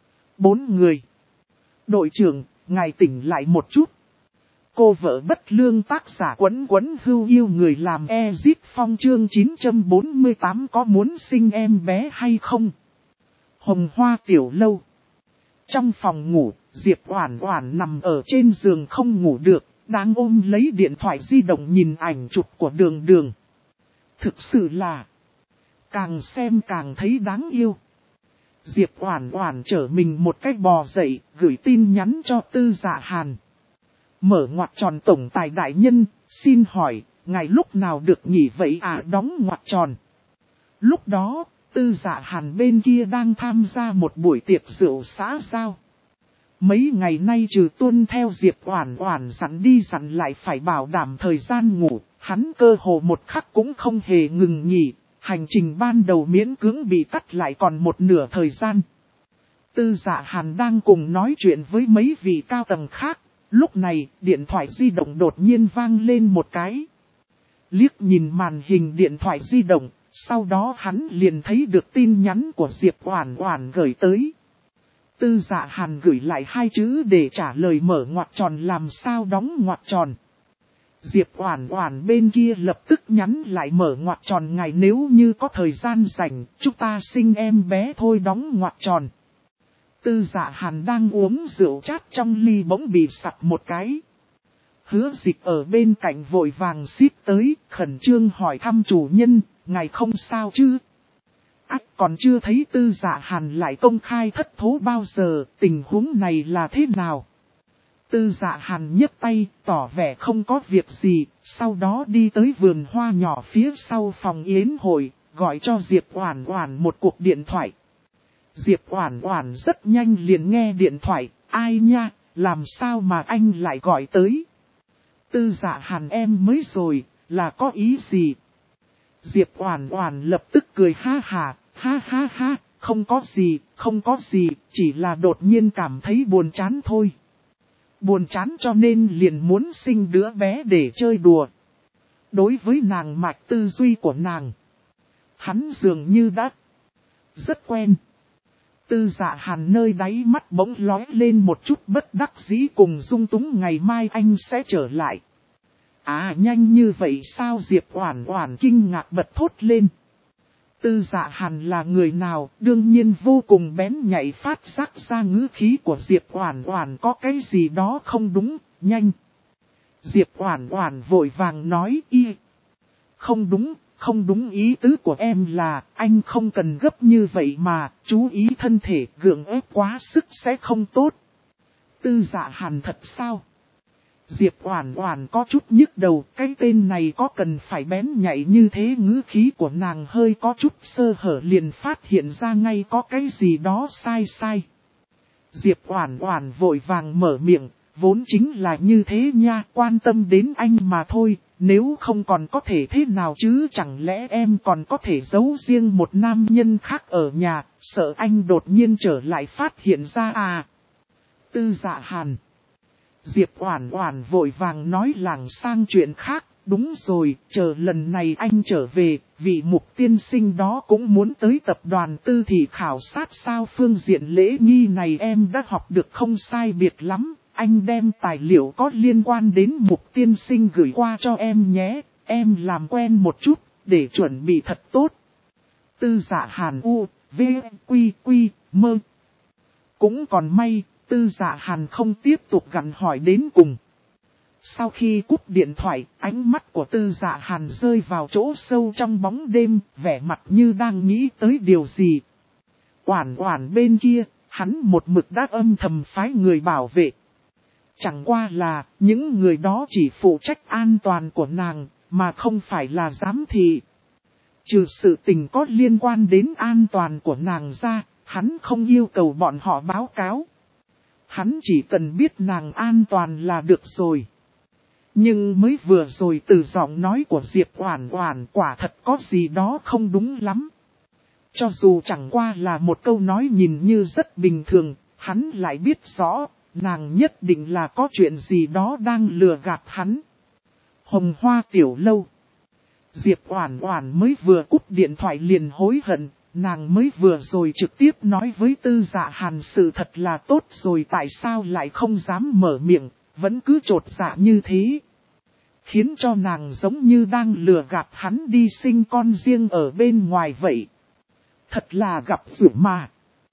4 người. Đội trưởng, ngài tỉnh lại một chút. Cô vợ bất lương, tác giả Quấn Quấn Hưu yêu người làm Ezip Phong, chương 948, có muốn sinh em bé hay không? Hồng Hoa tiểu lâu. Trong phòng ngủ, Diệp Oản Oản nằm ở trên giường không ngủ được, đang ôm lấy điện thoại di động nhìn ảnh chụp của Đường Đường. Thực sự là, càng xem càng thấy đáng yêu. Diệp Oản Oản trở mình một cách bò dậy, gửi tin nhắn cho Tư Dạ Hàn. Mở ngoặc tròn tổng tài đại nhân, xin hỏi, ngài lúc nào được nghỉ vậy à, đóng ngoặc tròn. Lúc đó, Tư Dạ Hàn bên kia đang tham gia một buổi tiệc rượu xã giao. Mấy ngày nay trừ tuân theo Diệp Oản Oản dặn đi dặn lại phải bảo đảm thời gian ngủ, hắn cơ hồ một khắc cũng không hề ngừng nghỉ, hành trình ban đầu miễn cưỡng bị cắt lại còn một nửa thời gian. Tư Dạ Hàn đang cùng nói chuyện với mấy vị cao tầng khác, lúc này điện thoại di động đột nhiên vang lên một cái. Liếc nhìn màn hình điện thoại di động, sau đó hắn liền thấy được tin nhắn của Diệp Oản Oản gửi tới. Tư Dạ Hàn gửi lại 2 chữ để trả lời mở ngoặc tròn làm sao đóng ngoặc tròn. Diệp Oản Oản bên kia lập tức nhắn lại mở ngoặc tròn ngày nếu như có thời gian rảnh, chúng ta sinh em bé thôi đóng ngoặc tròn. Tư Dạ Hàn đang uống rượu chát trong ly bỗng bị sặc một cái. Hứa Dịch ở bên cạnh vội vàng xít tới, khẩn trương hỏi thăm chủ nhân, ngài không sao chứ? Còn chưa thấy Tư Dạ Hàn lại công khai thất thố bao giờ, tình huống này là thế nào? Tư Dạ Hàn nhấc tay, tỏ vẻ không có việc gì, sau đó đi tới vườn hoa nhỏ phía sau phòng yến hội, gọi cho Diệp Oản Oản một cuộc điện thoại. Diệp Oản Oản rất nhanh liền nghe điện thoại, ai nha, làm sao mà anh lại gọi tới? Tư Dạ Hàn em mới rồi, là có ý gì? Diệp Oản Oản lập tức cười ha ha, không có gì, chỉ là đột nhiên cảm thấy buồn chán thôi. Buồn chán cho nên liền muốn sinh đứa bé để chơi đùa. Đối với nàng mạch tư duy của nàng, hắn dường như đã rất quen. Tư Dạ Hàn nơi đáy mắt bỗng lóe lên một chút bất đắc dĩ cùng dung túng ngày mai anh sẽ trở lại. À nhanh như vậy sao Diệp Oản Oản kinh ngạc bật thốt lên. Tư Dạ Hàn là người nào đương nhiên vô cùng bén nhạy phát giác ra ngữ khí của Diệp Oản Oản có cái gì đó không đúng, nhanh. Diệp Oản Oản vội vàng nói không đúng ý tứ của em là anh không cần gấp như vậy mà, chú ý thân thể gượng ép quá sức sẽ không tốt. Tư Dạ Hàn thật sao? Diệp Oản Oản có chút nhức đầu, cái tên này có cần phải bén nhạy như thế ngữ khí của nàng hơi có chút sơ hở liền phát hiện ra ngay có cái gì đó sai. Diệp Oản Oản vội vàng mở miệng, vốn chính là như thế nha, quan tâm đến anh mà thôi, nếu không còn có thể thế nào chứ chẳng lẽ em còn có thể giấu riêng một nam nhân khác ở nhà, sợ anh đột nhiên trở lại phát hiện ra à. Tư Dạ Hàn. Diệp Oản Oản vội vàng nói lảng sang chuyện khác, đúng rồi, chờ lần này anh trở về, vị Mục tiên sinh đó cũng muốn tới tập đoàn Tư thị khảo sát sao phương diện lễ nghi này em đã học được không sai biệt lắm, anh đem tài liệu có liên quan đến Mục tiên sinh gửi qua cho em nhé, em làm quen một chút, để chuẩn bị thật tốt. Tư Dạ Hàn mơ. Cũng còn may. Tư Dạ Hàn không tiếp tục gặn hỏi đến cùng. Sau khi cúp điện thoại, ánh mắt của Tư Dạ Hàn rơi vào chỗ sâu trong bóng đêm, vẻ mặt như đang nghĩ tới điều gì. Oản Oản bên kia, hắn một mực đã âm thầm phái người bảo vệ. Chẳng qua là, những người đó chỉ phụ trách an toàn của nàng, mà không phải là giám thị. Trừ sự tình có liên quan đến an toàn của nàng ra, hắn không yêu cầu bọn họ báo cáo. Hắn chỉ cần biết nàng an toàn là được rồi. Nhưng mới vừa rồi từ giọng nói của Diệp Oản Oản quả thật có gì đó không đúng lắm. Cho dù chẳng qua là một câu nói nhìn như rất bình thường, hắn lại biết rõ, nàng nhất định là có chuyện gì đó đang lừa gạt hắn. Hồng Hoa tiểu lâu. Diệp Oản Oản mới vừa cúp điện thoại liền hối hận. Nàng mới vừa rồi trực tiếp nói với Tư Dạ Hàn sự thật là tốt rồi tại sao lại không dám mở miệng, vẫn cứ trột dạ như thế. Khiến cho nàng giống như đang lừa gạt hắn đi sinh con riêng ở bên ngoài vậy. Thật là gặp rủi mà.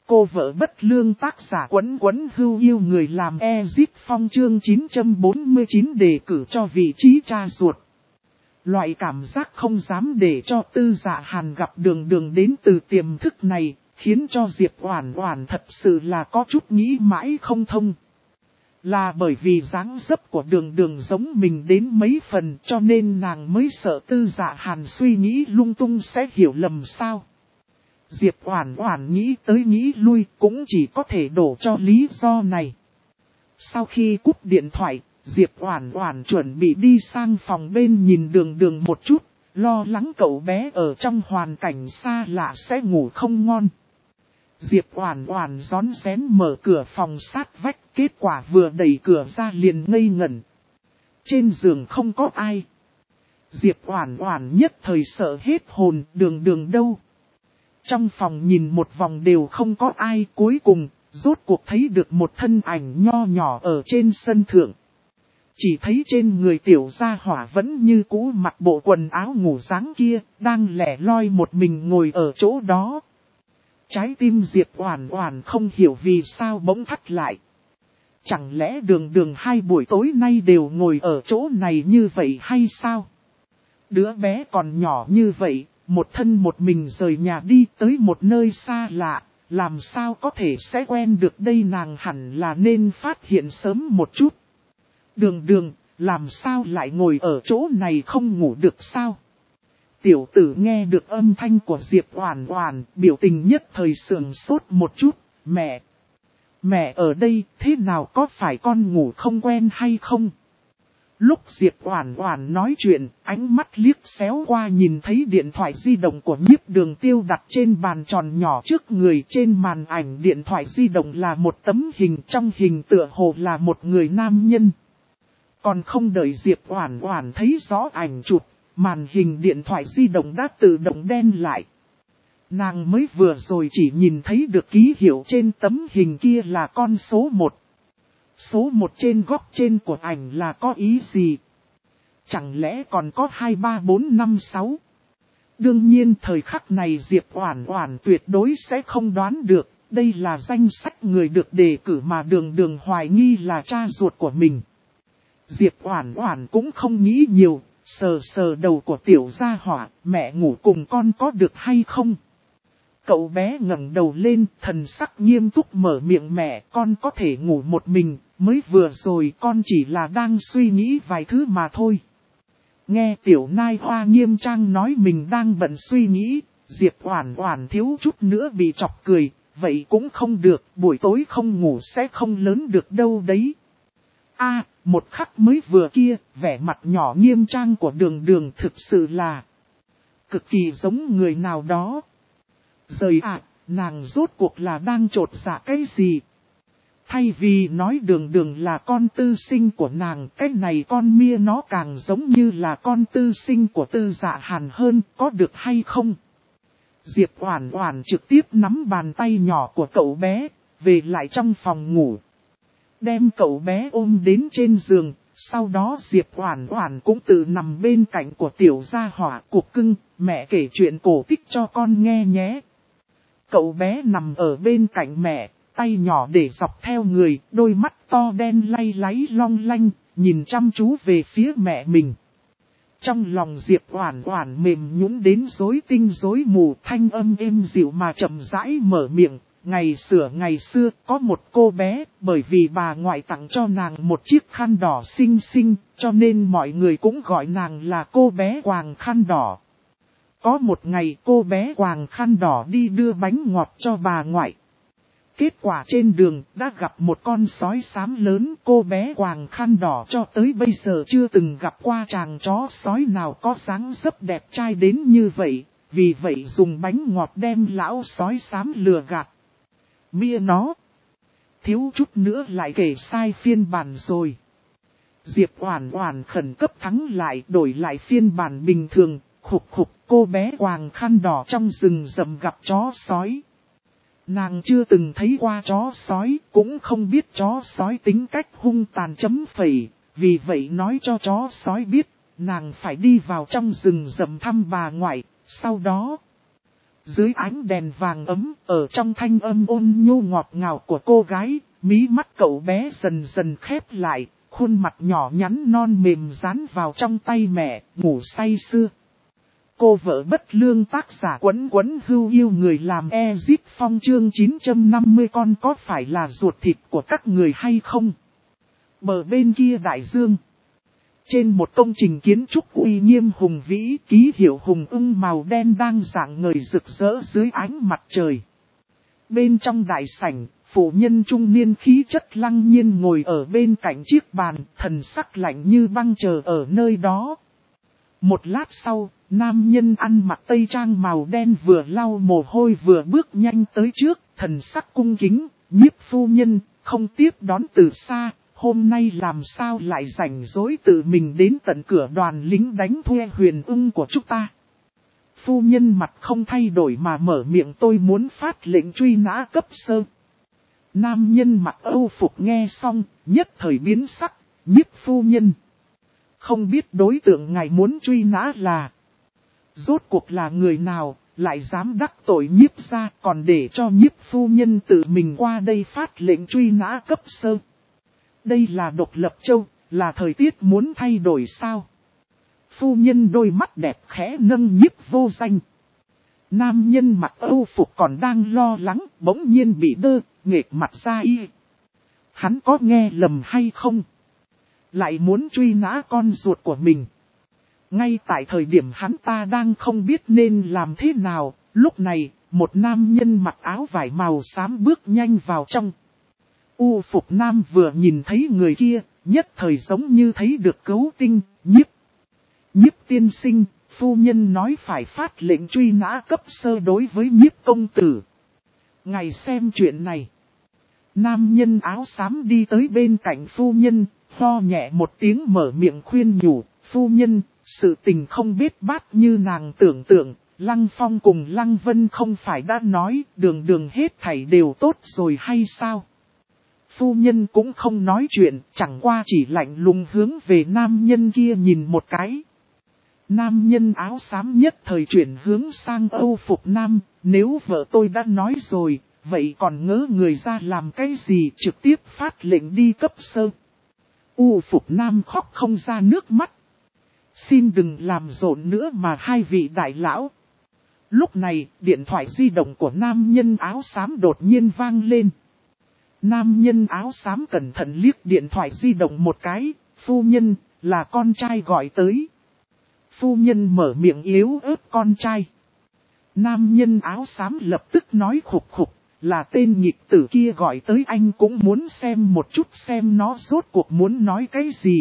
Cô vợ bất lương tác giả Quấn Quấn Hưu yêu người làm Ezip Phong chương 949 đề cử cho vị trí cha ruột. Loại cảm giác không dám để cho Tư Dạ Hàn gặp Đường Đường đến từ tiềm thức này, khiến cho Diệp Oản Oản thật sự là có chút nghĩ mãi không thông. Là bởi vì dáng dấp của Đường Đường giống mình đến mấy phần cho nên nàng mới sợ Tư Dạ Hàn suy nghĩ lung tung sẽ hiểu lầm sao. Diệp Oản Oản nghĩ tới nghĩ lui cũng chỉ có thể đổ cho lý do này. Sau khi cúp điện thoại, Diệp Oản Oản chuẩn bị đi sang phòng bên nhìn Đường Đường một chút, lo lắng cậu bé ở trong hoàn cảnh xa lạ sẽ ngủ không ngon. Diệp Oản Oản rón rén mở cửa phòng sát vách, kết quả vừa đẩy cửa ra liền ngây ngẩn. Trên giường không có ai. Diệp Oản Oản nhất thời sợ hết hồn, Đường Đường đâu? Trong phòng nhìn một vòng đều không có ai, cuối cùng, rốt cuộc thấy được một thân ảnh nho nhỏ ở trên sân thượng. Chỉ thấy trên người tiểu gia hỏa vẫn như cũ mặc bộ quần áo ngủ dáng kia, đang lẻ loi một mình ngồi ở chỗ đó. Trái tim Diệp Oản Oản không hiểu vì sao bỗng thắt lại. Chẳng lẽ Đường Đường hai buổi tối nay đều ngồi ở chỗ này như vậy hay sao? Đứa bé còn nhỏ như vậy, một thân một mình rời nhà đi tới một nơi xa lạ, làm sao có thể sẽ quen được đây, nàng hẳn là nên phát hiện sớm một chút. Đường Đường, làm sao lại ngồi ở chỗ này không ngủ được sao? Tiểu tử nghe được âm thanh của Diệp Oản Oản, biểu tình nhất thời sườn sốt một chút, mẹ ở đây, thế nào có phải con ngủ không quen hay không? Lúc Diệp Oản Oản nói chuyện, ánh mắt liếc xéo qua nhìn thấy điện thoại di động của Nhiếp Đường Tiêu đặt trên bàn tròn nhỏ trước người, trên màn ảnh điện thoại di động là một tấm hình, trong hình tựa hồ là một người nam nhân. Còn không đợi Diệp Oản Oản thấy rõ ảnh chụp, màn hình điện thoại di động đã tự động đen lại. Nàng mới vừa rồi chỉ nhìn thấy được ký hiệu trên tấm hình kia là con số 1. Số 1 trên góc trên của ảnh là có ý gì? Chẳng lẽ còn có 2, 3, 4, 5, 6? Đương nhiên thời khắc này Diệp Oản Oản tuyệt đối sẽ không đoán được, đây là danh sách người được đề cử mà Đường Đường hoài nghi là cha ruột của mình. Diệp Oản Oản cũng không nghĩ nhiều, sờ sờ đầu của tiểu gia hỏa, mẹ ngủ cùng con có được hay không? Cậu bé ngẩng đầu lên, thần sắc nghiêm túc mở miệng, mẹ, con có thể ngủ một mình, mới vừa rồi con chỉ là đang suy nghĩ vài thứ mà thôi. Nghe tiểu nai hoa nghiêm trang nói mình đang bận suy nghĩ, Diệp Oản Oản thiếu chút nữa bị chọc cười, vậy cũng không được, buổi tối không ngủ sẽ không lớn được đâu đấy. Một khắc mới vừa kia, vẻ mặt nhỏ nghiêm trang của Đường Đường thực sự là cực kỳ giống người nào đó. Rời nàng rốt cuộc là đang trột dạ cái gì? Thay vì nói Đường Đường là con tư sinh của nàng, cái này con mia nó càng giống như là con tư sinh của Tư Dạ Hàn hơn, có được hay không? Diệp Oản Oản trực tiếp nắm bàn tay nhỏ của cậu bé, về lại trong phòng ngủ. Đem cậu bé ôm đến trên giường, sau đó Diệp Oản Oản cũng tự nằm bên cạnh của tiểu gia hỏa, cục cưng, mẹ kể chuyện cổ tích cho con nghe nhé. Cậu bé nằm ở bên cạnh mẹ, tay nhỏ để dọc theo người, đôi mắt to đen lay láy long lanh, nhìn chăm chú về phía mẹ mình. Trong lòng Diệp Oản Oản mềm nhũn đến rối tinh rối mù, thanh âm êm dịu mà chậm rãi mở miệng. Ngày xưa có một cô bé, bởi vì bà ngoại tặng cho nàng một chiếc khăn đỏ xinh xinh, cho nên mọi người cũng gọi nàng là cô bé quàng khăn đỏ. Có một ngày cô bé quàng khăn đỏ đi đưa bánh ngọt cho bà ngoại. Kết quả trên đường đã gặp một con sói xám lớn, cô bé quàng khăn đỏ cho tới bây giờ chưa từng gặp qua chàng chó sói nào có dáng dấp đẹp trai đến như vậy, vì vậy dùng bánh ngọt đem lão sói xám lừa gạt. Mia nó, thiếu chút nữa lại kể sai phiên bản rồi. Diệp Oản Oản khẩn cấp thắng lại, đổi lại phiên bản bình thường, khục khục, cô bé quàng khăn đỏ trong rừng rậm gặp chó sói. Nàng chưa từng thấy qua chó sói, cũng không biết chó sói tính cách hung tàn chấm phẩy, vì vậy nói cho chó sói biết, nàng phải đi vào trong rừng rậm thăm bà ngoại, sau đó Dưới ánh đèn vàng ấm, ở trong thanh âm ôn nhu ngọt ngào của cô gái, mí mắt cậu bé dần dần khép lại, khuôn mặt nhỏ nhắn non mềm dán vào trong tay mẹ, ngủ say sưa. Cô vợ bất lương tác giả Quấn Quấn Hưu yêu người làm Ezip Phong chương 950 con có phải là ruột thịt của các người hay không? Bờ bên kia đại dương. Trên một công trình kiến trúc uy nghiêm hùng vĩ, ký hiệu hùng ưng màu đen đang rạng ngời rực rỡ dưới ánh mặt trời. Bên trong đại sảnh, phụ nhân trung niên khí chất lăng nhiên ngồi ở bên cạnh chiếc bàn, thần sắc lạnh như băng chờ ở nơi đó. Một lát sau, nam nhân ăn mặc tây trang màu đen vừa lau mồ hôi vừa bước nhanh tới trước, thần sắc cung kính, Nhiếp phu nhân, không tiếp đón từ xa. Hôm nay làm sao lại rảnh rỗi tự mình đến tận cửa đoàn lính đánh thuê Huyền Ưng của chúng ta. Phu nhân mặt không thay đổi mà mở miệng, tôi muốn phát lệnh truy nã cấp sơ. Nam nhân mặc âu phục nghe xong, nhất thời biến sắc, Nhiếp phu nhân. Không biết đối tượng ngài muốn truy nã là. Rốt cuộc là người nào, lại dám đắc tội Nhiếp ra, còn để cho Nhiếp phu nhân tự mình qua đây phát lệnh truy nã cấp sơ. Đây là độc lập châu, là thời tiết muốn thay đổi sao? Phu nhân đôi mắt đẹp khẽ nâng Nhiếp Vô Danh. Nam nhân mặc âu phục còn đang lo lắng, bỗng nhiên bị đơ, nghệch mặt ra y. Hắn có nghe lầm hay không? Lại muốn truy nã con ruột của mình. Ngay tại thời điểm hắn ta đang không biết nên làm thế nào, lúc này, một nam nhân mặc áo vải màu xám bước nhanh vào trong. U phục nam vừa nhìn thấy người kia, nhất thời giống như thấy được cứu tinh, Nhiếp tiên sinh, phu nhân nói phải phát lệnh truy nã cấp sơ đối với Nhiếp công tử. Ngài xem chuyện này. Nam nhân áo xám đi tới bên cạnh phu nhân, ho nhẹ một tiếng mở miệng khuyên nhủ, phu nhân, sự tình không biết bát như nàng tưởng tượng, Lăng Phong cùng Lăng Vân không phải đã nói đường hết thảy đều tốt rồi hay sao? Phu nhân cũng không nói chuyện, chẳng qua chỉ lạnh lùng hướng về nam nhân kia nhìn một cái. Nam nhân áo xám nhất thời chuyển hướng sang âu phục nam, nếu vợ tôi đã nói rồi, vậy còn ngỡ người ra làm cái gì, trực tiếp phát lệnh đi cấp sơ. U phục nam khóc không ra nước mắt. Xin đừng làm rộn nữa mà hai vị đại lão. Lúc này, điện thoại di động của nam nhân áo xám đột nhiên vang lên. Nam nhân áo xám cẩn thận liếc điện thoại di động một cái, phu nhân, là con trai gọi tới. Phu nhân mở miệng yếu ớt con trai. Nam nhân áo xám lập tức nói khục khục, là tên nghịch tử kia gọi tới, anh cũng muốn xem một chút xem nó rốt cuộc muốn nói cái gì.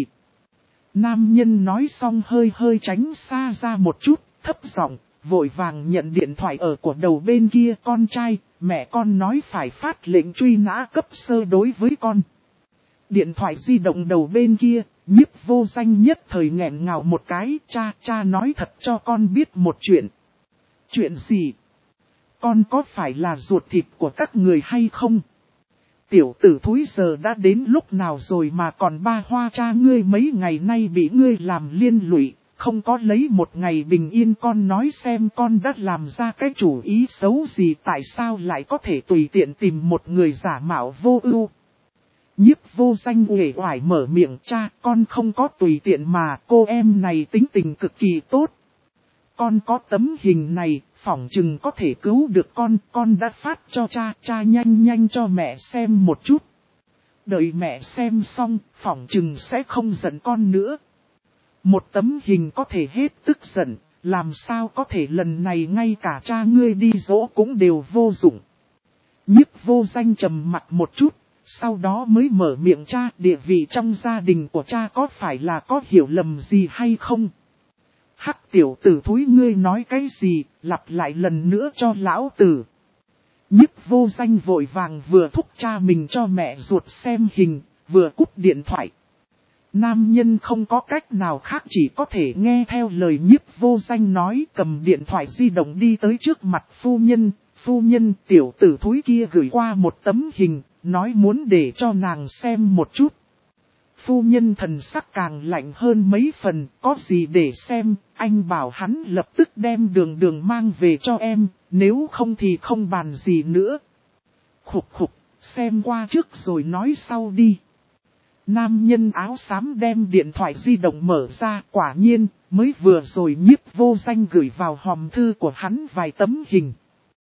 Nam nhân nói xong hơi hơi tránh xa ra một chút, thấp giọng, vội vàng nhận điện thoại ở của đầu bên kia, con trai, mẹ con nói phải phát lệnh truy nã cấp sơ đối với con. Điện thoại di động đầu bên kia, Nhiếp Vô Danh nhất thời nghẹn ngào một cái, cha nói thật cho con biết một chuyện. Chuyện gì? Con có phải là ruột thịt của các người hay không? Tiểu tử thúi giờ đã đến lúc nào rồi mà còn ba hoa cha ngươi mấy ngày nay bị ngươi làm liên lụy, không có lấy một ngày bình yên, con nói xem con đã làm ra cái chủ ý xấu gì, tại sao lại có thể tùy tiện tìm một người giả mạo vô ưu. Nhiếp Vô Danh uể oải mở miệng, cha con không có tùy tiện mà, cô em này tính tình cực kỳ tốt. Con có tấm hình này, phỏng chừng có thể cứu được con đã phát cho cha nhanh cho mẹ xem một chút. Đợi mẹ xem xong, phỏng chừng sẽ không giận con nữa. Một tấm hình có thể hết tức giận, làm sao có thể lần này ngay cả cha ngươi đi dỗ cũng đều vô dụng. Nhiếp Vô Danh trầm mặt một chút, sau đó mới mở miệng, cha, địa vị trong gia đình của cha có phải là có hiểu lầm gì hay không? Hắc tiểu tử thúi, ngươi nói cái gì, lặp lại lần nữa cho lão tử. Nhiếp Vô Danh vội vàng vừa thúc cha mình cho mẹ ruột xem hình, vừa cúp điện thoại. Nam nhân không có cách nào khác chỉ có thể nghe theo lời Nhiếp Vô Danh nói, cầm điện thoại di động đi tới trước mặt phu nhân, tiểu tử thúi kia gửi qua một tấm hình, nói muốn để cho nàng xem một chút. Phu nhân thần sắc càng lạnh hơn mấy phần, có gì để xem, anh bảo hắn lập tức đem Đường mang về cho em, nếu không thì không bàn gì nữa. Khục khục, xem qua trước rồi nói sau đi. Nam nhân áo xám đem điện thoại di động mở ra, quả nhiên, mới vừa rồi Nhiếp Vô Danh gửi vào hòm thư của hắn vài tấm hình.